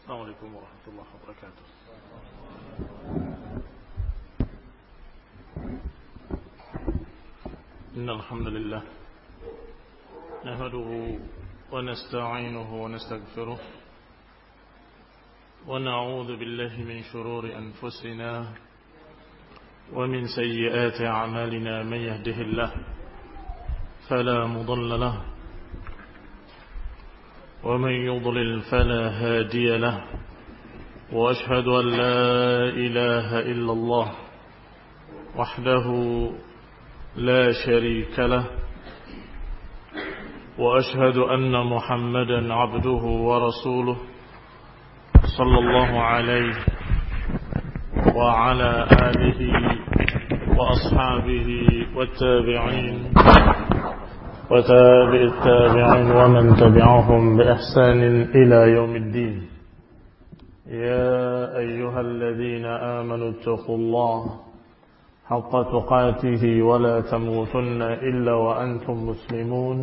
السلام عليكم ورحمة الله وبركاته. إن الحمد لله نحمده ونستعينه ونستغفره ونعوذ بالله من شرور أنفسنا ومن سيئات أعمالنا. من يهده الله فلا مضل له ومن يضلل فلا هادي له، وأشهد أن لا إله إلا الله وحده لا شريك له، وأشهد أن محمدا عبده ورسوله صلى الله عليه وعلى آله وأصحابه والتابعين وتابع التابعين ومن تبعهم بإحسان إلى يوم الدين. يا أيها الذين آمنوا اتقوا الله حق تقاته ولا تموتن إلا وأنتم مسلمون.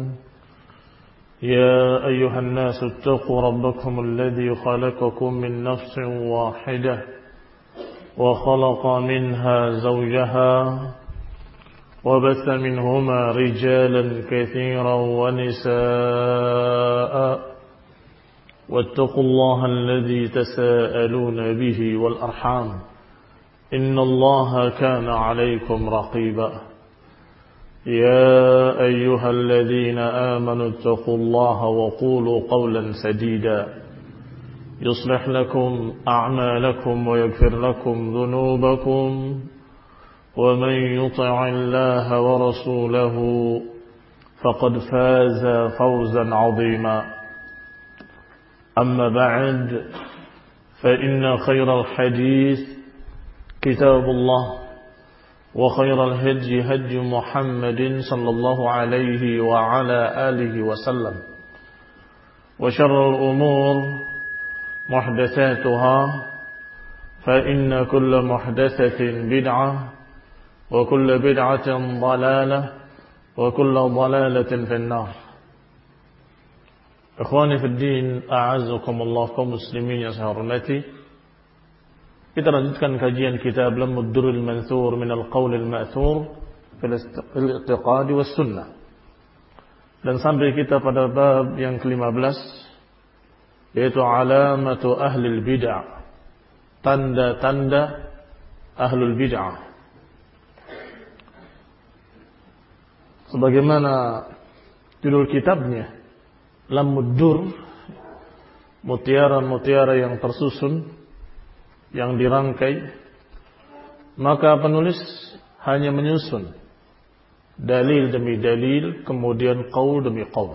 يا أيها الناس اتقوا ربكم الذي خلقكم من نفس واحدة وخلق منها زوجها وبث منهما رجالا كثيرا ونساء، واتقوا الله الذي تساءلون به والأرحام إن الله كان عليكم رقيبا. يا أيها الذين آمنوا اتقوا الله وقولوا قولا سديدا يصلح لكم أعمالكم ويغفر لكم ذنوبكم، ومن يطع الله ورسوله فقد فاز فوزا عظيما. أما بعد، فإن خير الحديث كتاب الله، وخير الهدي هدي محمد صلى الله عليه وعلى آله وسلم، وشر الأمور محدثاتها، فإن كل محدثة بدعة وكل بدعة ضلالة وكل ضلالة في النار. Ikhwani fi din, a'azzakumullah, kaum muslimin yang saya hormati. Kita lanjutkan kajian kitab Lammud Durrul Manthur min al-Qawl al-Ma'thur fil I'tiqad was Sunnah. Dan sampai kita pada bab yang ke-15, yaitu alamatu ahlil bid'ah, tanda-tanda ahlul bid'ah. Sebagaimana judul kitabnya, Lammud Durr, mutiara-mutiara yang tersusun, yang dirangkai, maka penulis hanya menyusun dalil demi dalil, kemudian qaul demi qaul.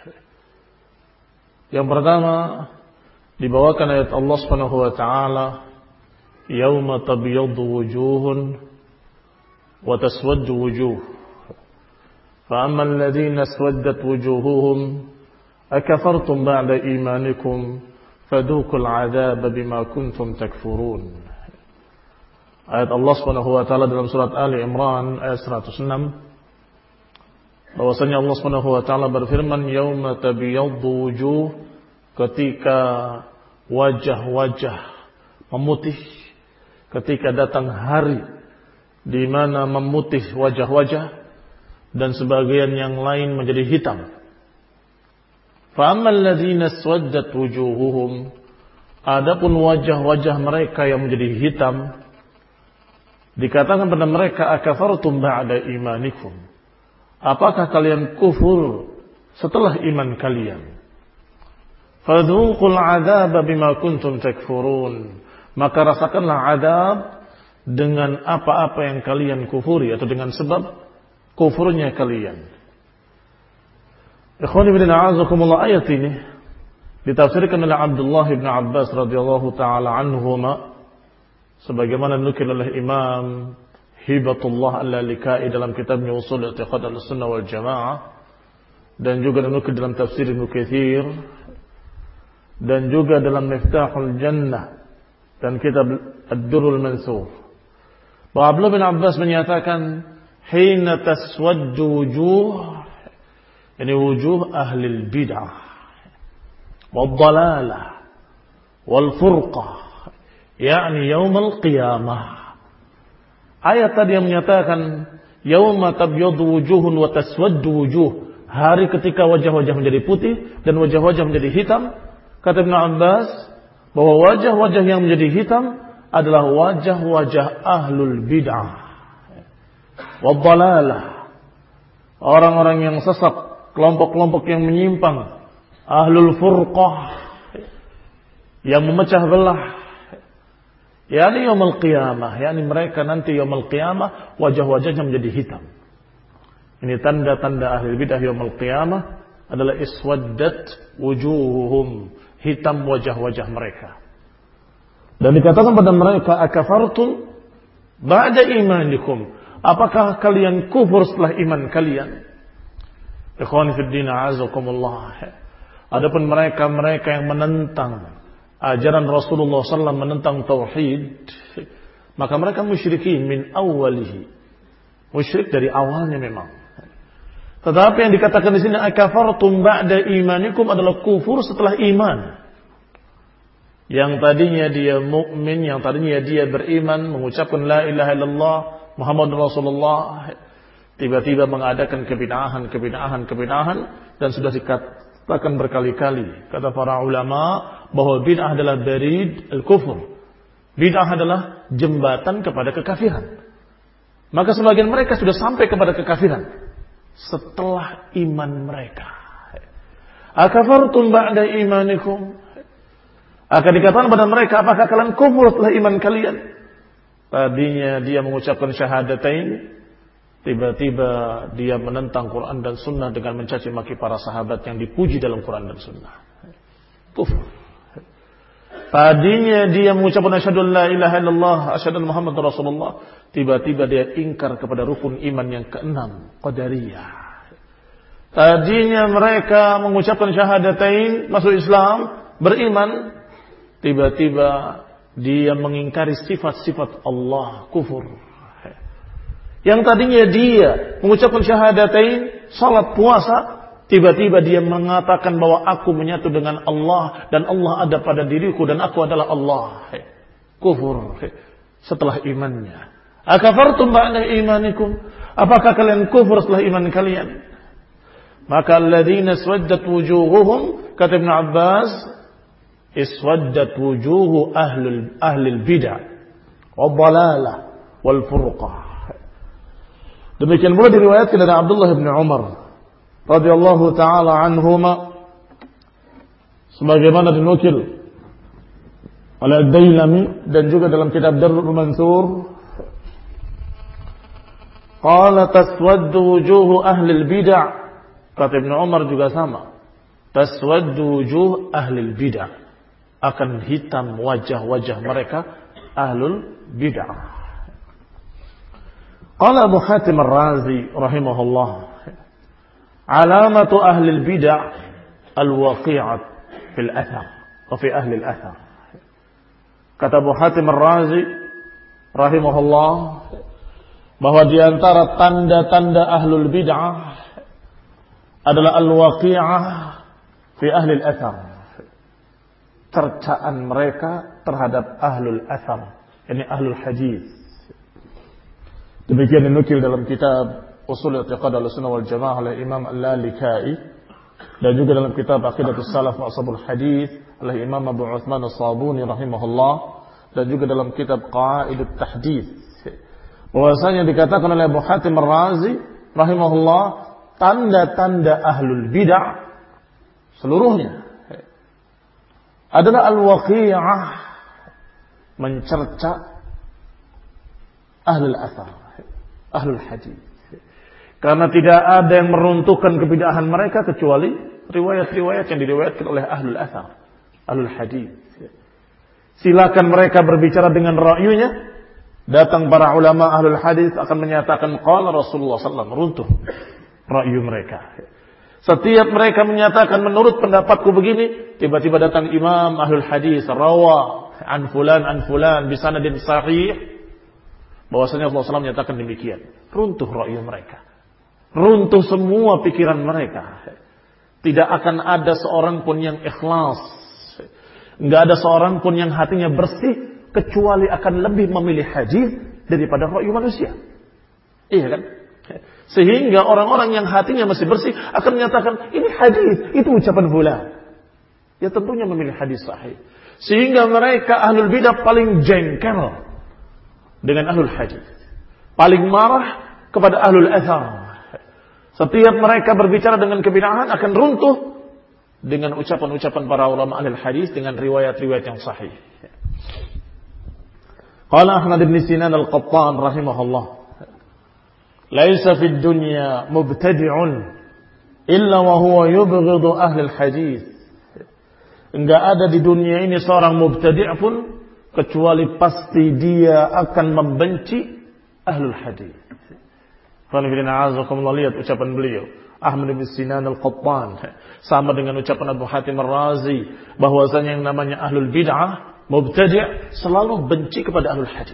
Yang pertama dibawakan ayat Allah Subhanahu wa taala, yauma tabyaddu wujuhun wa taswaddu wujuh. فأما الذين اسودت وجوههم أكفرتم بعد إيمانكم فذوقوا العذاب بما كنتم تكفرون. Ayat Allah Subhanahu wa taala dalam surat Ali Imran ayat 106, bahwasanya Allah Subhanahu wa taala berfirman, yauma tabyaddu wujuh, ketika wajah-wajah memutih, ketika datang hari di mana memutih wajah-wajah dan sebagian yang lain menjadi hitam. Fa ammal ladzina aswaddat wujuhuhum, adapun wajah-wajah mereka yang menjadi hitam, dikatakan pada mereka, akafartum ba'da imanikum, apakah kalian kufur setelah iman kalian? Fadzuqul 'adzaba bima kuntum takfurun, maka rasakanlah azab dengan apa-apa yang kalian kufuri, atau dengan sebab kufurnya kalian. Ikhwani fillah, a'azakumullah, ayat ini ditafsirkan oleh Abdullah bin Abbas radhiyallahu taala anhuma, sebagaimana dinukil oleh Imam Hibatullah Al-Lalikai dalam kitabnya Ushul I'tiqad Ahlussunnah wal Jamaah, dan juga dinukil dalam tafsir Ibnu Katsir, dan juga dalam Miftahul Jannah dan kitab Ad-Durrul Mansur. Bahwa Abdullah bin Abbas menyatakan, hina taswaddu wujuh, ini wujuh ahlil bid'ah wad dalalah, wal furqah, yakni yaumul qiyamah. Ayat tadi yang menyatakan yauma tabyaddu wujuhun wa taswaddu wujuh, hari ketika wajah-wajah menjadi putih dan wajah-wajah menjadi hitam. Kata Ibnu Abbas bahwa wajah-wajah yang menjadi hitam adalah wajah-wajah ahlul bid'ah wa dhalalah, orang-orang yang sesat, kelompok-kelompok yang menyimpang, ahlul furqah, yang memecah belah. Yani yaumul qiyamah, yani mereka nanti yaumul qiyamah wajah-wajahnya menjadi hitam. Ini tanda-tanda ahli bidah yaumul qiyamah adalah iswaddat wujuhuhum, hitam wajah-wajah mereka. Dan dikatakan pada mereka, akafartum ba'da imanikum, apakah kalian kufur setelah iman kalian? Ikhwani fid din, a'azakumullah. Adapun mereka yang menentang ajaran Rasulullah SAW, menentang tauhid, maka mereka musyrikin min awalihi, musyrik dari awalnya memang. Tetapi yang dikatakan di sini akafartum ba'da imanikum adalah kufur setelah iman. Yang tadinya dia mukmin, yang tadinya dia beriman, mengucapkan la ilaha illallah Muhammadur Rasulullah, tiba-tiba mengadakan kebid'ahan dan sudah dikatakan berkali-kali kata para ulama bahwa bid'ah adalah barid al-kufur. Bid'ah adalah jembatan kepada kekafiran. Maka sebagian mereka sudah sampai kepada kekafiran setelah iman mereka. Akafartum ba'da imanikum, akan dikatakan pada mereka, apakah kalian kufur setelah iman kalian? Tadinya dia mengucapkan syahadatain, tiba-tiba dia menentang Quran dan Sunnah dengan mencaci maki para sahabat yang dipuji dalam Quran dan Sunnah. Kufur. Tadinya dia mengucapkan asyhadu an la ilaha illallah, asyhadu anna Muhammadar Rasulullah, tiba-tiba dia ingkar kepada rukun iman yang keenam, qadariyah. Tadinya mereka mengucapkan syahadatain, masuk Islam, beriman, tiba-tiba dia mengingkari sifat-sifat Allah, kufur. Yang tadinya dia mengucapkan syahadatain, salat, puasa, tiba-tiba dia mengatakan bahwa aku menyatu dengan Allah dan Allah ada pada diriku dan aku adalah Allah. Kufur setelah imannya. Akafartum ba'da imanikum, apakah kalian kufur setelah iman kalian? Maka alladzina swaddat wujuhuhum, kata Ibnu Abbas, iswaddat wujuhu ahlil bid'ah wa dhalalah wal furqah. Demikian pula diriwayatkan dari Abdullah bin Umar radhiyallahu taala anhuma, sebagaimana dinukil oleh Ad-Dailami dan juga dalam kitab Darrul Mansur, qala taswaddu wujuhu ahlil bid'ah, kata Ibnu Umar juga sama, taswaddu wujuh ahlil bid'ah, akan hitam wajah-wajah mereka ahlul bid'ah. Qala Abu Hatim Ar-Razi rahimahullah, alamatu ahlil bid'ah al-waqi'at fil athar wa fi ahli al-athar. Kata Abu Hatim Ar-Razi rahimahullah bahwa di antara tanda-tanda ahlul bid'ah adalah al-waqi'ah fi ahli al-athar, cercaan mereka terhadap ahlul athar, yakni ahlul hadis. Demikian dinukil dalam kitab Ushul I'tiqad Ahlussunnah wal Jamaah oleh Imam Al-Lalikai, dan juga dalam kitab Aqidatus Salaf wa Ashabul Hadis oleh Imam Abu Utsman As-Sabuni rahimahullah, dan juga dalam kitab Qawaidut Tahdits, bahwasanya dikatakan oleh Abu Hatim Ar-Razi rahimahullah, tanda-tanda ahlul bid'ah seluruhnya adalah al-waqi'ah, mencerca ahlul athar, ahlul hadis. Karena tidak ada yang meruntuhkan kebid'ahan mereka kecuali riwayat-riwayat yang diriwayatkan oleh ahlul athar, ahlul hadis. Silakan mereka berbicara dengan ra'yunya. Datang para ulama ahlul hadis akan menyatakan qala Rasulullah SAW, runtuh ra'yu mereka. Setiap mereka menyatakan menurut pendapatku begini, tiba-tiba datang imam ahlul hadis, rawa an fulan bisanadin sahih, bahwasanya Rasulullah SAW menyatakan demikian. Runtuh ra'yu mereka, runtuh semua pikiran mereka. Tidak akan ada seorang pun yang ikhlas, Enggak ada seorang pun yang hatinya bersih kecuali akan lebih memilih hadis daripada ra'yu manusia. Iya kan? Sehingga orang-orang yang hatinya masih bersih akan menyatakan ini hadis, itu ucapan fulan. Ya tentunya memilih hadis sahih. Sehingga mereka ahlul bidah paling jengkel dengan ahlul hadis. Paling marah kepada ahlul athar. Setiap mereka berbicara dengan kebid'ahan akan runtuh dengan ucapan-ucapan para ulama ahlul hadis dengan riwayat-riwayat yang sahih. Qala Ahmad bin Sinan al-Qattan rahimahullah, "Laisa fid dunya mubtadi'un illa wa huwa yubghidu ahlul hadis." Enggak ada di dunia ini seorang mubtadi' pun kecuali pasti dia akan membenci ahlul hadis. Lihat ucapan beliau Ahmad bin Sinan al-Qattan sama dengan ucapan Abu Hatim ar-Razi bahwasanya yang namanya ahlul bid'ah mubtadi' selalu benci kepada ahlul hadis.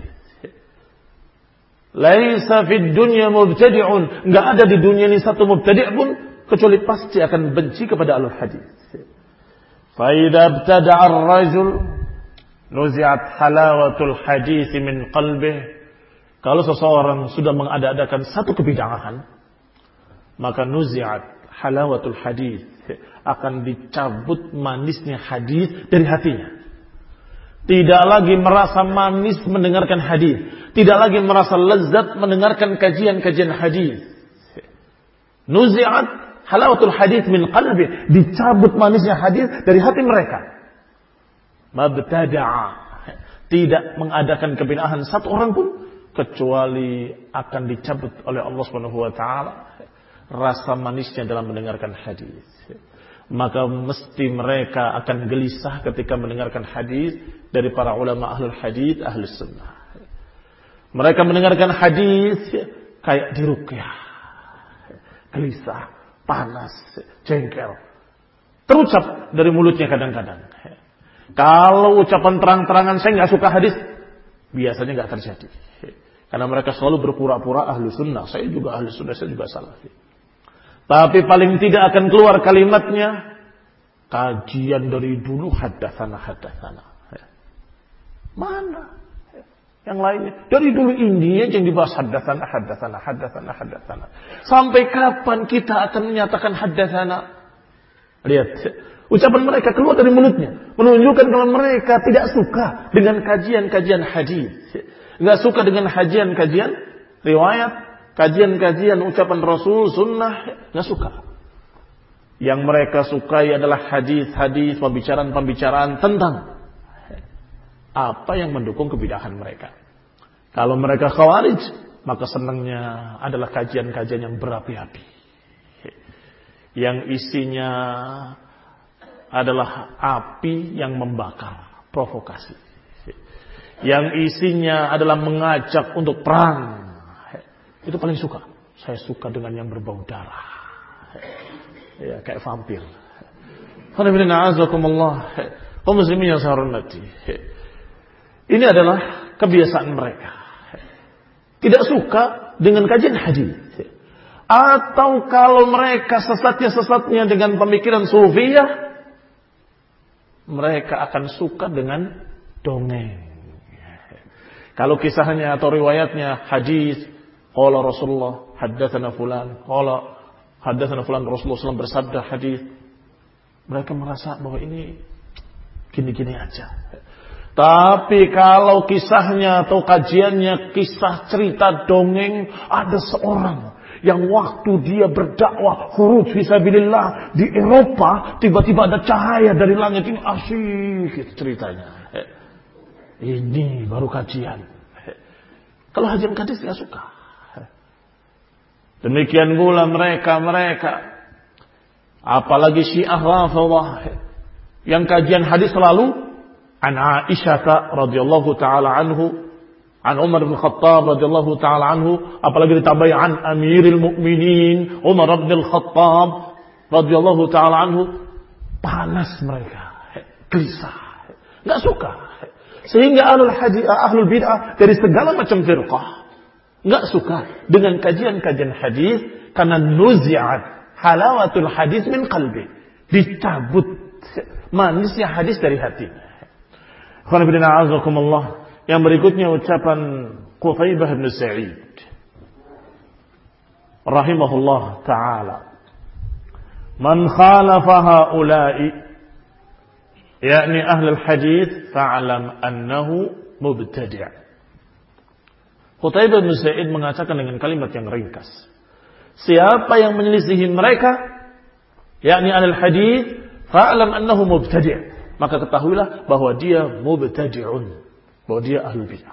Laisa fid dunya mubtadi'un, enggak ada di dunia ini satu mubtadi' pun kecuali pasti akan benci kepada ahlul hadis. Fa idza ibtada'a ar-rajul nuzi'at halawatul hadis min qalbihi. Kalau seseorang sudah mengada-adakan satu kebid'ahan, maka nuzi'at halawatul hadis, akan dicabut manisnya hadis dari hatinya. Tidak lagi merasa manis mendengarkan hadis, tidak lagi merasa lezat mendengarkan kajian-kajian hadis. Nuzi'at halawatul hadis min qalbi, dicabut manisnya hadis dari hati mereka. Mabtada'a, tidak mengadakan kebid'ahan satu orang pun kecuali akan dicabut oleh Allah Subhanahu wa taala rasa manisnya dalam mendengarkan hadis. Maka mesti mereka akan gelisah ketika mendengarkan hadis dari para ulama ahlul hadis, ahlus sunnah. Mereka mendengarkan hadis kayak diruqyah. Gelisah, panas, jengkel. Terucap dari mulutnya kadang-kadang. Kalau ucapan terang-terangan saya enggak suka hadis, biasanya enggak terjadi. Karena mereka selalu berpura-pura ahlu sunnah. Saya juga ahlu sunnah, saya juga salafi. Tapi paling tidak akan keluar kalimatnya, kajian dari dulu haddatsana. Mana? Yang lainnya. Dari dulu ini yang dibahas haddatsana. Sampai kapan kita akan menyatakan haddatsana? Lihat. Ucapan mereka keluar dari mulutnya. Menunjukkan kalau mereka tidak suka dengan kajian-kajian hadis. Enggak suka dengan kajian-kajian riwayat, kajian-kajian ucapan Rasul, sunnah, enggak suka. Yang mereka sukai adalah hadis-hadis, pembicaraan-pembicaraan tentang apa yang mendukung kebid'ahan mereka. Kalau mereka khawarij, maka senangnya adalah kajian-kajian yang berapi-api. Yang isinya adalah api yang membakar, provokasi. Yang isinya adalah mengajak untuk perang. Itu paling suka. Saya suka dengan yang berbau darah. Ya, kayak vampir. Kaum muslimin yang saya hormati. Ini adalah kebiasaan mereka. Tidak suka dengan kajian hadis. Atau kalau mereka sesatnya dengan pemikiran sufiyah, mereka akan suka dengan dongeng. Kalau kisahnya atau riwayatnya hadis, qala Rasulullah haddatsana fulan, qala haddatsana fulan Rasulullah SAW bersabda hadis, mereka merasa bahwa ini gini-gini aja. Tapi kalau kisahnya atau kajiannya kisah cerita dongeng, ada seorang yang waktu dia berdakwah khuruj fisabilillah di Eropa, tiba-tiba ada cahaya dari langit, ini asyik itu ceritanya. Ini baru kajian. Kalau kajian hadis tidak suka. Demikian pula mereka apalagi Syiah Rafidhah yang kajian hadis selalu an Aisyah radhiyallahu taala anhu, an Umar bin Khattab radhiyallahu taala anhu, apalagi ditambahi an Amirul Mukminin Umar bin Khattab radhiyallahu taala anhu. Panas mereka, gelisah, enggak suka. Sehingga ahlul bid'ah dari segala macam firqah enggak suka dengan kajian-kajian hadis karena nuzi'at halawatul hadis min qalbi, dicabut manisnya hadis dari hatinya. Yang berikutnya ucapan Qutaibah bin Sa'id rahimahullah ta'ala. Man khalafa haula'i, yakni ahli hadis, fa'lam annahu mubtadi'. Qutaibah bin Sa'id mengatakan dengan kalimat yang ringkas, siapa yang menyelisihi mereka, yakni ahli hadis, fa'lam annahu mubtadi', maka ketahuilah bahwa dia mubtadi'un, bahwa dia ahli bid'ah.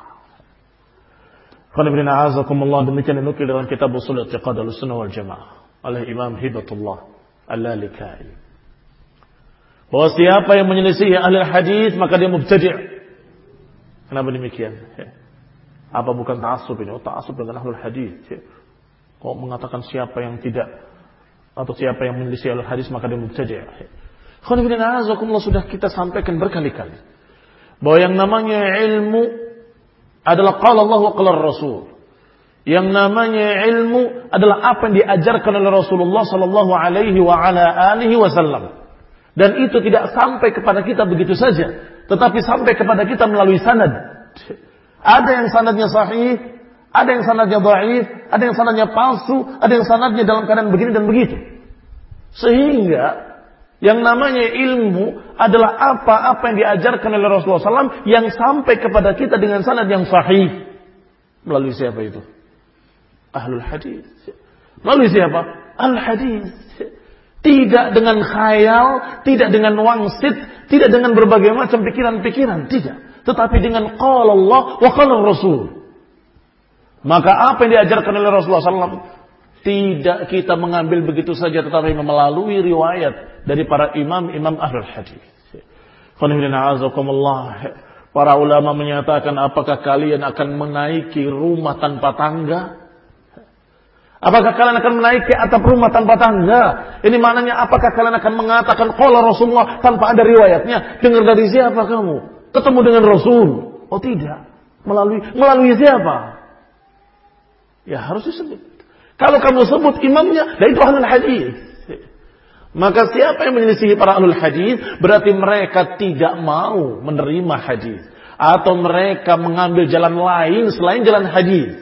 Demikian dinukil dalam kitab Ushul I'tiqad Ahlussunnah wal Jamaah oleh Imam Hibatullah Al-Lalikai, bahwa siapa yang menyelisihi ahli hadis maka dia mubtadi'. Kenapa demikian? Apa bukan ta'assub ini? Ta'assub dengan ahli hadis. Kok mengatakan siapa yang tidak atau siapa yang menyelisihi ahli hadis maka dia mubtadi'? Sudah kita sampaikan berkali-kali bahwa yang namanya ilmu adalah qala Allah wa qala Rasul. Yang namanya ilmu adalah apa yang diajarkan oleh Rasulullah sallallahu alaihi wa ala alihi wasallam. Dan itu tidak sampai kepada kita begitu saja, tetapi sampai kepada kita melalui sanad. Ada yang sanadnya sahih, ada yang sanadnya dhaif, ada yang sanadnya palsu, ada yang sanadnya dalam keadaan begini dan begitu. Sehingga yang namanya ilmu adalah apa-apa yang diajarkan oleh Rasulullah SAW yang sampai kepada kita dengan sanad yang sahih. Melalui siapa itu? Ahlul hadis. Melalui siapa? Ahlul hadis. Tidak dengan khayal, tidak dengan wangsit, tidak dengan berbagai macam pikiran-pikiran, tidak. Tetapi dengan qala Allah wa qala Rasul. Maka apa yang diajarkan oleh Rasulullah SAW tidak kita mengambil begitu saja, tetapi melalui riwayat dari para imam-imam ahlul hadis. Para ulama menyatakan, apakah kalian akan menaiki rumah tanpa tangga? Apakah kalian akan menaiki atap rumah tanpa tangga? Ini maknanya apakah kalian akan mengatakan qala Rasulullah tanpa ada riwayatnya? Dengar dari siapa kamu? Ketemu dengan Rasul? Oh tidak. Melalui siapa? Ya harus disebut. Kalau kamu sebut imamnya, dan itu ahlul hadis. Maka siapa yang menyelisihi para ahlul hadis, berarti mereka tidak mau menerima hadis, atau mereka mengambil jalan lain selain jalan hadis.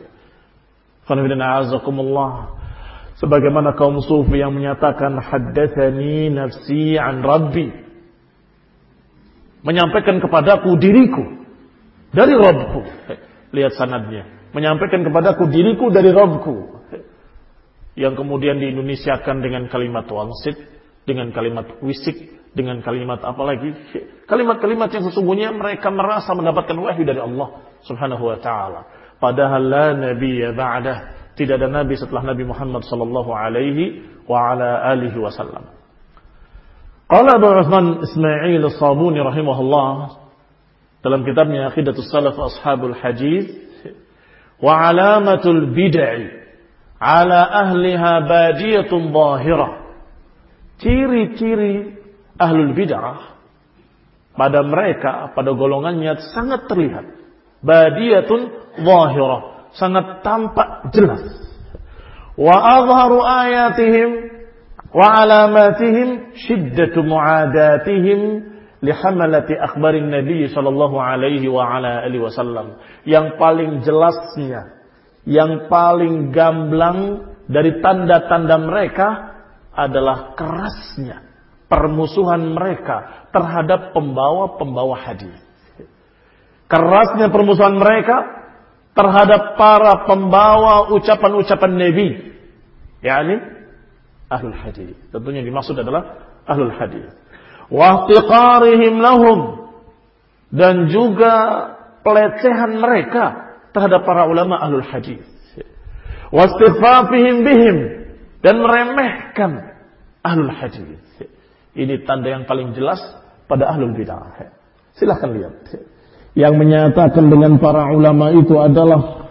Sebagaimana kaum sufi yang menyatakan haddatsani nafsi an rabbi, menyampaikan kepadaku diriku dari Rabbku. Lihat sanadnya, menyampaikan kepadaku diriku dari Rabbku. Yang kemudian diindonesiakan dengan kalimat wangsit, dengan kalimat wisik, dengan kalimat apa lagi? Kalimat-kalimat yang sesungguhnya mereka merasa mendapatkan wahyu dari Allah Subhanahu wa taala. Padahal la nabiyya ba'dah, tidak ada nabi setelah Nabi Muhammad sallallahu alaihi wa ala alihi wasallam. Qala Abu Uthman Ismail As-Sabuni rahimahullah dalam kitabnya Aqidatus Salaf Ashabul Hadis, wa alamatul bid'ah ala ahliha badiyatun zahirah. Ciri-ciri ahlul bid'ah pada mereka, pada golongannya sangat terlihat. Badiyatun zahirah, sangat tampak jelas. Wa azharu ayatihim wa alamatihim shiddatu mu'adatihim lihamalati akhbarin Nabi sallallahu alaihi wa ala alihi wasallam. Yang paling jelasnya, yang paling gamblang dari tanda-tanda mereka adalah kerasnya permusuhan mereka terhadap pembawa-pembawa hadis. Kerasnya permusuhan mereka terhadap para pembawa ucapan-ucapan Nabi, yakni ahlul hadis. Tentunya yang dimaksud adalah ahlul hadis. Wa ihtiqarihim lahum, dan juga pelecehan mereka terhadap para ulama ahlul hadis. Wastighfafihim bihim, dan meremehkan ahlul hadis. Ini tanda yang paling jelas pada ahlul bid'ah. Silahkan lihat. Yang menyatakan dengan para ulama itu adalah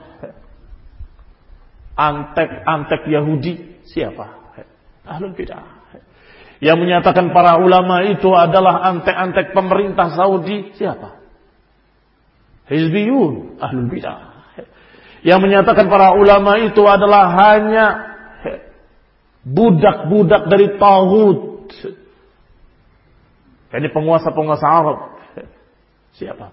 antek-antek Yahudi. Siapa? Ahlul bid'ah. Yang menyatakan para ulama itu adalah antek-antek pemerintah Saudi. Siapa? Hizbiyun, ahlul bid'ah. Yang menyatakan para ulama itu adalah hanya budak-budak dari taghut. Ini penguasa-penguasa Arab. Siapa?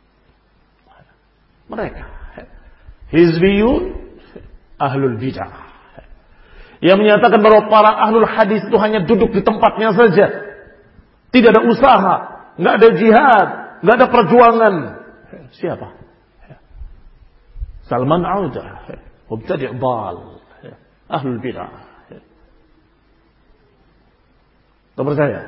Mereka. Hizbiyun, ahlul bidah. Yang menyatakan bahwa para ahlul hadis itu hanya duduk di tempatnya saja. Tidak ada usaha, nggak ada jihad, nggak ada perjuangan. Siapa? Salman Audah, mubtadi' dhal, ahlul bidah. Tak percaya?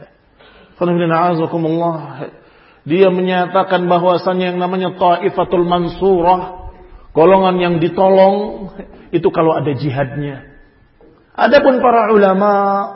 Dia menyatakan bahwasanya yang namanya Taifatul Mansurah, golongan yang ditolong, itu kalau ada jihadnya. Adapun para ulama,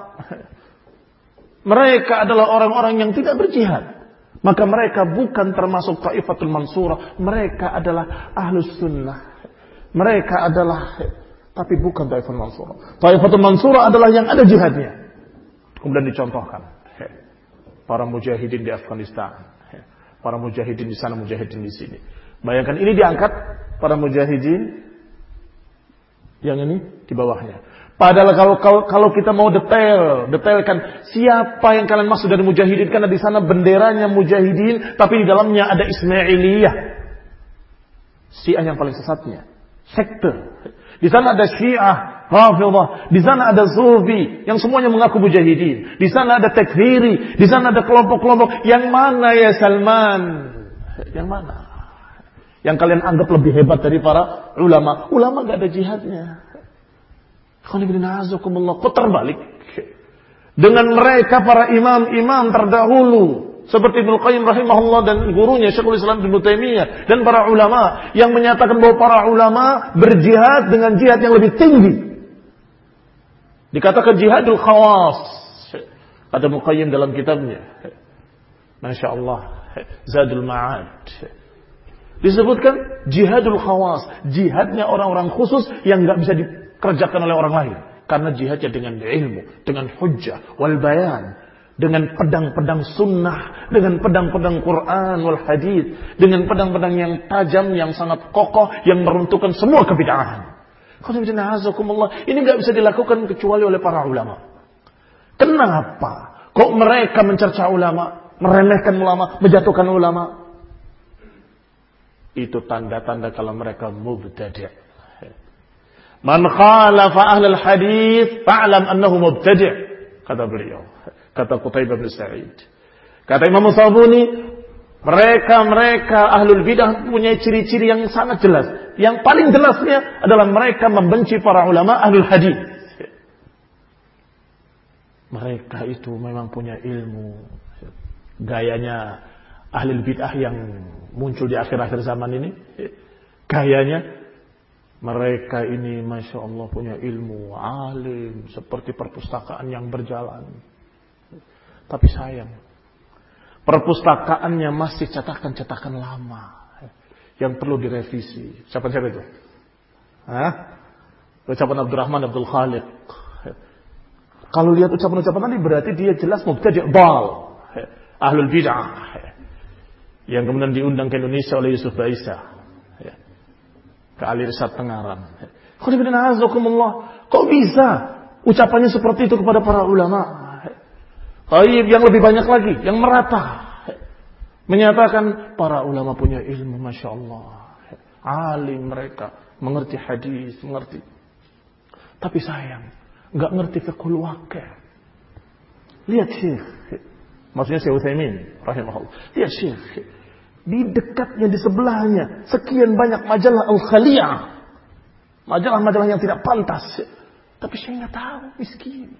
mereka adalah orang-orang yang tidak berjihad. Maka mereka bukan termasuk Taifatul Mansurah. Mereka adalah Ahlus Sunnah. Mereka adalah, tapi bukan Taifatul Mansurah. Taifatul Mansurah adalah yang ada jihadnya. Kemudian dicontohkan. Para mujahidin di Afghanistan. Para mujahidin di sana, mujahidin di sini. Bayangkan ini diangkat, para mujahidin yang ini di bawahnya. Padahal kalau kita mau detailkan siapa yang kalian maksud dari mujahidin, karena di sana benderanya mujahidin, tapi di dalamnya ada Ismailiyah, Syiah yang paling sesatnya, sekte. Di sana ada Syiah, Rafidhah, di sana ada Sufi yang semuanya mengaku mujahidin. Di sana ada takfiri, di sana ada kelompok-kelompok. Yang mana ya Salman? Yang mana? Yang kalian anggap lebih hebat dari para ulama? Ulama enggak ada jihadnya. Kok terbalik? Dengan mereka para imam-imam terdahulu seperti Ibnu Qayyim rahimahullah dan gurunya Syekhul Islam Ibnu Taimiyah dan para ulama yang menyatakan bahwa para ulama berjihad dengan jihad yang lebih tinggi. Dikatakan jihadul khawas. Kata Ibnu Qayyim dalam kitabnya. Masya Allah. Zadul Ma'ad. Disebutkan jihadul khawas. Jihadnya orang-orang khusus yang gak bisa dikerjakan oleh orang lain. Karena jihadnya dengan ilmu, dengan hujjah, wal bayan, dengan pedang-pedang sunnah, dengan pedang-pedang Quran wal hadith, dengan pedang-pedang yang tajam, yang sangat kokoh, yang meruntuhkan semua kebid'ahan. Ini gak bisa dilakukan kecuali oleh para ulama. Kenapa? Kok mereka mencerca ulama, meremehkan ulama, menjatuhkan ulama? Itu tanda-tanda kalau mereka mubtadi'. Man khalafa ahlal hadith fa'lam annahu mubtadi', kata beliau. Kata Qutaibah bin Sa'id. Kata Imam Sabuni, mereka ahlul bidah punya ciri-ciri yang sangat jelas. Yang paling jelasnya adalah mereka membenci para ulama ahlul hadis. Mereka itu memang punya ilmu. Gayanya ahlul bidah yang muncul di akhir-akhir zaman ini. Gayanya mereka ini Masya Allah punya ilmu, alim, seperti perpustakaan yang berjalan. Tapi sayang, perpustakaannya masih cetakan-cetakan lama yang perlu direvisi. Siapa itu? Ucapan Abdurrahman Abdul Khaliq. Kalau lihat ucapan-ucapan tadi berarti dia jelas mubtadi' dhal, ahlul bid'ah, yang kemudian diundang ke Indonesia oleh Yusuf Baisa, ke Ali Irsad Tengaran. Kok bisa ucapannya seperti itu kepada para ulama? Yang lebih banyak lagi, yang merata, menyatakan para ulama punya ilmu, Masya Allah, alim mereka, mengerti hadis, mengerti. Tapi sayang, nggak ngerti fiqhul waqi'. Lihat Syekh, maksudnya Syekh Utsaimin rahimahullah. Lihat Syekh, di dekatnya, di sebelahnya, sekian banyak majalah al-khali'ah, majalah-majalah yang tidak pantas. Tapi saya nggak tahu, miskin.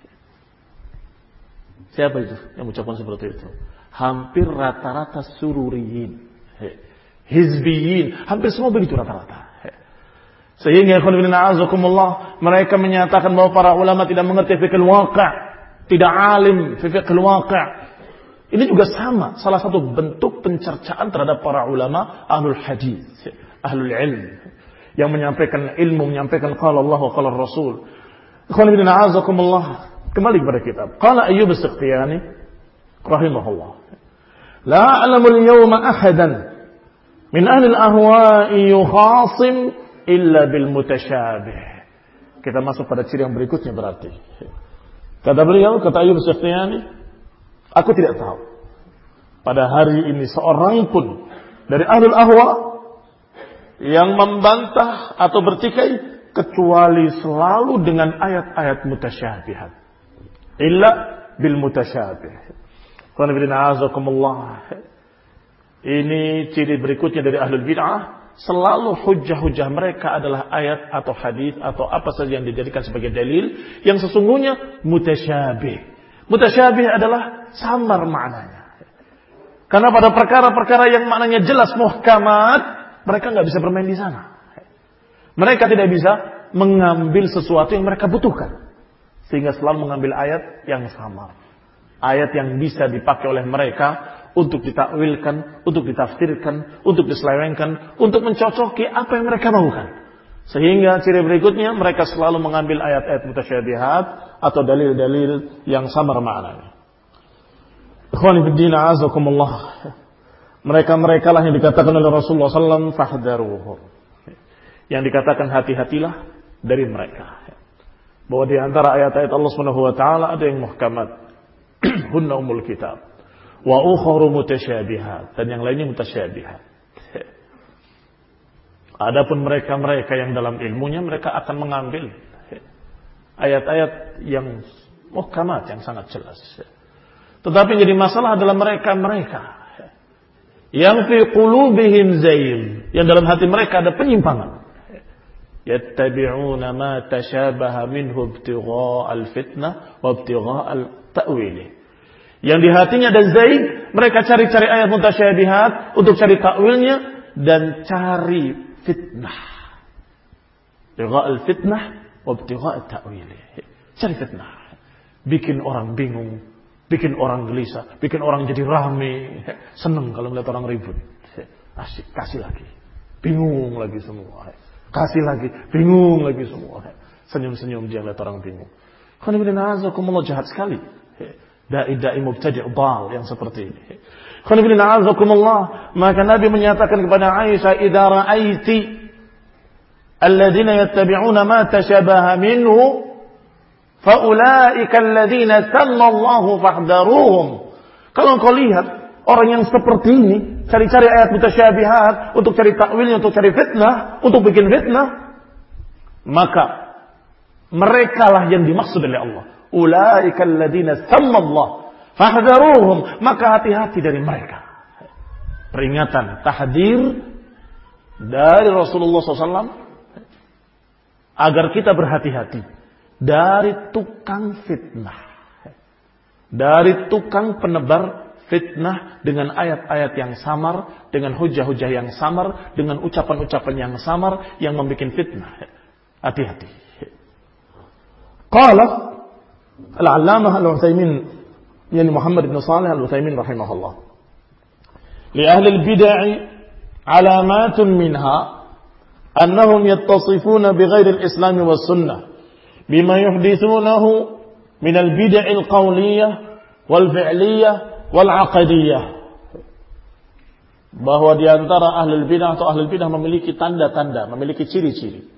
Siapa itu yang ucapan seperti itu? Hampir rata-rata sururiyin, hizbiyin, hampir semua begitu rata-rata. Sehingga mereka menyatakan bahwa para ulama tidak mengerti fiqhul waqi', tidak alim fiqhul waqi'. Ini juga sama, salah satu bentuk pencercaan terhadap para ulama ahlul hadis, ahlul ilm, yang menyampaikan ilmu, menyampaikan qala Allah wa qala Rasul. Kembali kepada kitab. Qala Ayyub as-Sakhtiyani rahimahullah, la a'lamu al-yawma ahadan min ahli al-ahwa'i yukhasim illa bil mutasyabih. Kita masuk pada ciri yang berikutnya berarti. Kata beliau, kata Ayyub as-Sakhtiyani, aku tidak tahu pada hari ini seorang pun dari ahlul ahwa yang membantah atau bertikai kecuali selalu dengan ayat-ayat mutasyabihat. Illa bil mutasyabih. Ini ciri berikutnya dari ahlul bid'ah. Selalu hujah-hujah mereka adalah ayat atau hadis atau apa saja yang dijadikan sebagai dalil yang sesungguhnya mutasyabih. Mutasyabih adalah samar maknanya. Karena pada perkara-perkara yang maknanya jelas muhkamat, mereka nggak bisa bermain di sana. Mereka tidak bisa mengambil sesuatu yang mereka butuhkan. Sehingga selalu mengambil ayat yang samar. Ayat yang bisa dipakai oleh mereka untuk ditakwilkan, untuk ditafsirkan, untuk diselewengkan, untuk mencocoki apa yang mereka maukan. Sehingga ciri berikutnya mereka selalu mengambil ayat-ayat mutasyabihat atau dalil-dalil yang samar maknanya. Ikhwani fiddin a'azakumullah. Mereka-mereka lah yang dikatakan oleh Rasulullah SAW, fahdaruhum. Yang dikatakan hati-hatilah dari mereka. Bahwa di antara ayat-ayat Allah SWT ada yang muhkamat. Hunna umul kitab. Wa ukharu mutasyabihat. Dan yang lainnya mutasyabihat. Adapun mereka-mereka yang dalam ilmunya, mereka akan mengambil ayat-ayat yang muhkamat, yang sangat jelas. Tetapi yang jadi masalah adalah mereka-mereka yang fi qulubihim zayn, yang dalam hati mereka ada penyimpangan. Yattabi'una ma tashabaha minhu ibtigha' al-fitnah wa ibtigha' al-ta'wil. Yang di hatinya ada zayn, mereka cari-cari ayat mutasyabihat untuk cari takwilnya dan cari fitnah. Ibtigha' al-fitnah wa ibtigha' al-ta'wil. Cari fitnah. Bikin orang bingung, bikin orang gelisah, bikin orang jadi rame. Seneng kalau melihat orang ribut. Asik, kasih lagi. Bingung lagi semua. Kasih lagi, bingung lagi semua. Senyum-senyum dia lihat orang bingung. Khonibillah jahat sekali. Da'i mubtadi' dhal yang seperti ini. Khonibillah maka Nabi menyatakan kepada Aisyah, idza ra'aiti alladziina yattabi'una ma tashabaha minhu faulaika alladziina sallallahu fahdaruhum. Kalau engkau lihat orang yang seperti ini cari-cari ayat mutasyabihat untuk cari takwilnya, untuk cari fitnah, untuk bikin fitnah, maka merekalah yang dimaksud oleh Allah. Ulaika alladziina sallallahu fahdaruhum. Maka hati-hati dari mereka. Peringatan, tahdir dari Rasulullah SAW agar kita berhati-hati dari tukang fitnah, dari tukang penebar fitnah dengan ayat-ayat yang samar, dengan hujah-hujah yang samar, dengan ucapan-ucapan yang samar yang membuat fitnah. Hati-hati. Qala al-'allamah al-Utsaimin, yani Muhammad bin Shalih al-Utsaimin rahimahullah. Li ahli al-bid'ah 'alamatun minha annahum yattasifuna bighairi al-islam was sunnah bima yuhdithunahu min al-bid'ah al-qawliyah wal fi'liyah wal 'aqdiyah. Bahwa di antara ahlul bidah atau ahlul bidah memiliki tanda-tanda, memiliki ciri-ciri.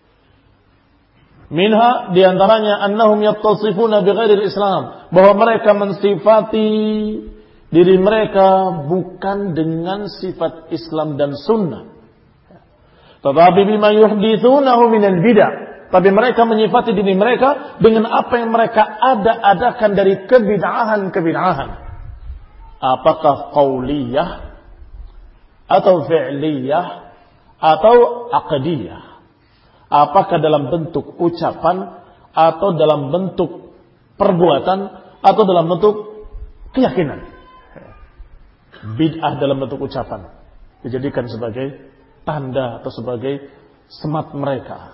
Minha di antaranya annahum yattasifuna bighairi al-islam, bahwa mereka mensifati diri mereka bukan dengan sifat Islam dan sunnah. Tetapi bima yuhdithunahu min al-bidah, tapi mereka menyifati diri mereka dengan apa yang mereka adakan dari kebid'ahan-kebid'ahan. Apakah qauliyah atau fi'liyah atau aqdiyah? Apakah dalam bentuk ucapan atau dalam bentuk perbuatan atau dalam bentuk keyakinan? Bid'ah dalam bentuk ucapan dijadikan sebagai tanda atau sebagai semat mereka.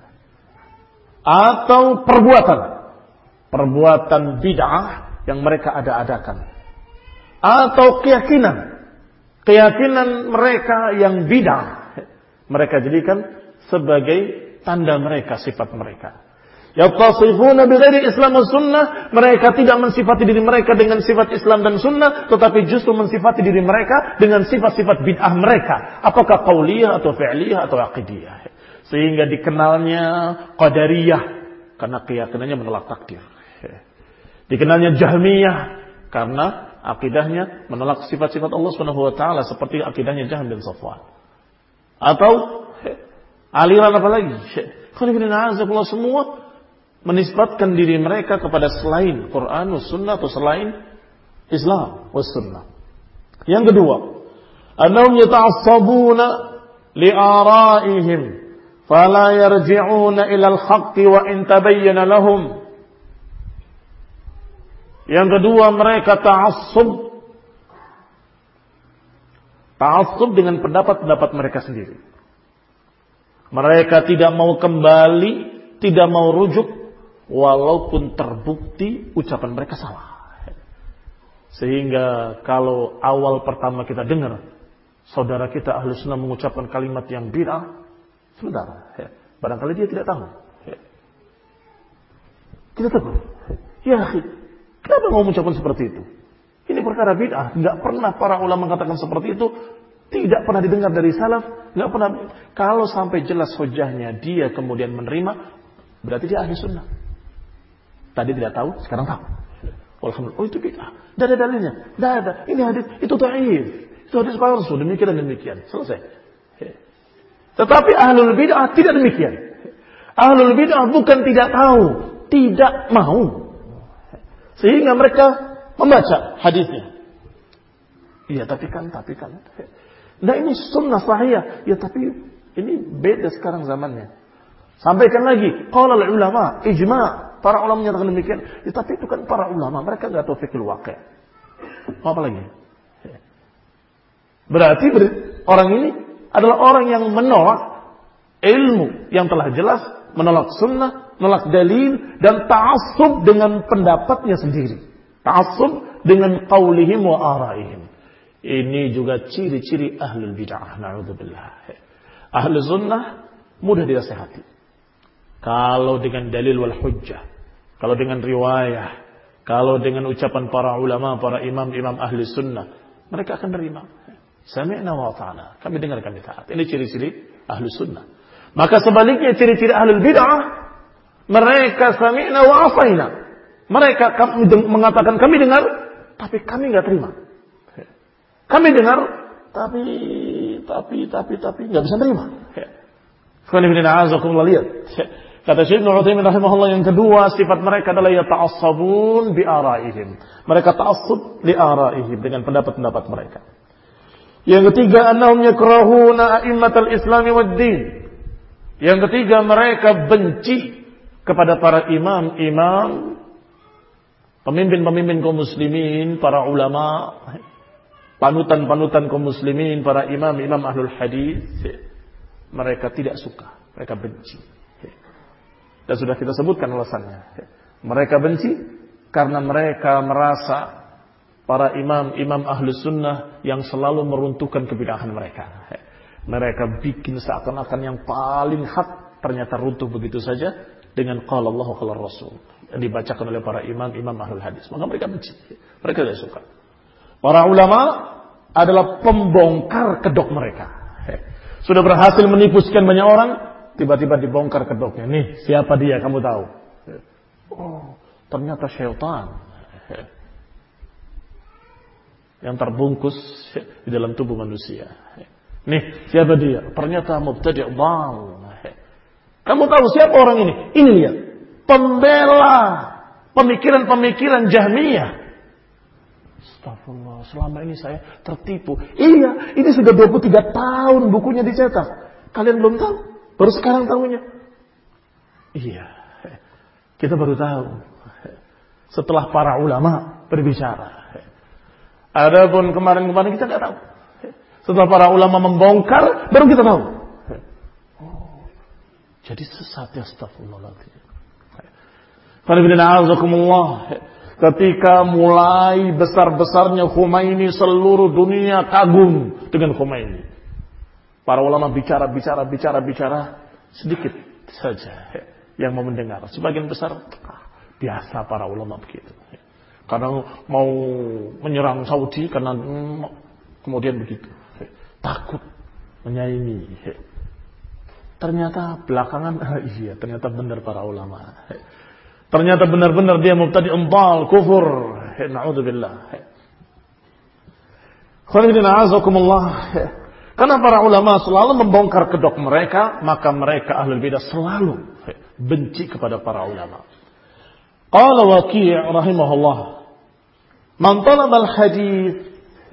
Atau perbuatan bid'ah yang mereka ada-adakan. Atau keyakinan mereka yang bid'ah mereka jadikan sebagai tanda mereka, sifat mereka. Yattasifuna bighairi Islam was sunnah, mereka tidak mensifati diri mereka dengan sifat Islam dan sunnah, tetapi justru mensifati diri mereka dengan sifat-sifat bid'ah mereka. Apakah qauliyah atau fi'liyah atau aqidiyah. Sehingga dikenalnya qadariyah karena keyakinannya menolak takdir. Dikenalnya jahmiyah karena Akidahnya menolak sifat-sifat Allah Subhanahu wa taala seperti akidahnya Jahm bin Safwan. Atau aliran apa lagi? Semua menisbatkan diri mereka kepada selain Quran was sunnah atau selain Islam was sunnah. Yang kedua, annahum yata'assabuna li'ara'ihim fala yarji'una ila al-haqqi wa in tabayyana lahum. Yang kedua, mereka ta'assub dengan pendapat-pendapat mereka sendiri. Mereka tidak mau kembali, tidak mau rujuk walaupun terbukti ucapan mereka salah. Sehingga kalau awal pertama kita dengar saudara kita ahlu sunnah mengucapkan kalimat yang bid'ah, sebentar, barangkali dia tidak tahu. Kita tahu. Ya, kenapa mau mengucapkan seperti itu? Ini perkara bid'ah. Tidak pernah para ulama mengatakan seperti itu. Tidak pernah didengar dari salaf. Tidak pernah. Kalau sampai jelas hujahnya dia kemudian menerima, berarti dia ahli sunnah. Tadi tidak tahu, sekarang tahu. Alhamdulillah. Oh, itu bid'ah. Tidak ada dalilnya. Tidak ada. Ini hadis. Itu dhaif. Itu hadis palsu. Demikian dan demikian. Selesai. Tetapi ahlul bid'ah tidak demikian. Ahlul bid'ah bukan tidak tahu, tidak mau. Sehingga mereka membaca hadisnya. Iya, tapi kan. Nah, ini sunnah sahih. Ya, tapi ini beda sekarang zamannya. Sampaikan lagi. Qala ulama, ijma'. Para ulama menyatakan demikian. Ya, tapi itu kan para ulama. Mereka nggak tahu fikih waqi'. Apa lagi? Berarti orang ini adalah orang yang menolak ilmu yang telah jelas, menolak sunnah, menolak dalil, dan ta'assub dengan pendapatnya sendiri. Ta'assub dengan qaulihim wa araihim. Ini juga ciri-ciri ahlul bid'ah. Na'udzubillah. Ahlul sunnah mudah dinasihati. Kalau dengan dalil wal hujjah, kalau dengan riwayah, kalau dengan ucapan para ulama, para imam-imam ahli sunnah, mereka akan terima. Sami'na wa ta'ana. Kami dengar, kami taat. Ini ciri-ciri ahli sunnah. Maka sebaliknya ciri-ciri ahlul bid'ah, mereka sami'na wa asaina. Mereka mengatakan kami dengar, tapi kami enggak terima. Kami dengar, tapi enggak bisa terima. Lihat. Kata Syekh Ibnu Utsaimin rahimahullah, yang kedua sifat mereka adalah yata'assabun bi araihim. Mereka ta'assub li araihim dengan pendapat-pendapat mereka. Yang ketiga, annahum yakrahuna a'immatal islami wad-din. Yang ketiga, mereka benci kepada para imam-imam, pemimpin-pemimpin kaum muslimin, para ulama, panutan-panutan kaum muslimin, para imam-imam ahlul hadis. Mereka tidak suka, mereka benci. Dan sudah kita sebutkan alasannya. Mereka benci karena mereka merasa para imam-imam ahlus sunnah yang selalu meruntuhkan kebid'ahan mereka. Mereka bikin seakan-akan yang paling hak, ternyata runtuh begitu saja dengan qala Allah qala Rasul yang dibacakan oleh para imam-imam ahlul hadis. Maka mereka benci. Mereka tidak suka. Para ulama adalah pembongkar kedok mereka. Sudah berhasil menipu sekian banyak orang, tiba-tiba dibongkar kedoknya. Nih, siapa dia? Kamu tahu? Oh, ternyata syaitan yang terbungkus di dalam tubuh manusia. Nih, siapa dia? Ternyata mubtadi' dhal. Kamu tahu siapa orang ini? Ini lihat, pembela pemikiran-pemikiran Jahmiyah. Astagfirullah, selama ini saya tertipu. Iya, ini sudah 23 tahun bukunya dicetak. Kalian belum tahu? Baru sekarang tahunya. Iya, kita baru tahu setelah para ulama berbicara. Adapun kemarin-kemarin kita tidak tahu. Setelah para ulama membongkar, baru kita tahu. Oh, jadi sesat ya, astagfirullahaladzim. Ketika mulai besar-besarnya Khomeini, seluruh dunia kagum dengan Khomeini. Para ulama bicara, sedikit saja yang mau mendengar. Sebagian besar biasa para ulama begitu. Karena mau menyerang Saudi karena kemudian begitu. Takut menyaingi. Ternyata belakangan iya, ternyata benar para ulama. Ternyata benar-benar dia mubtadi' dhal, kufur. Na'udzubillah. Karena para ulama selalu membongkar kedok mereka, maka mereka ahlul bidah selalu benci kepada para ulama. Qala Waqi' rahimahullah, man talaba al-hadits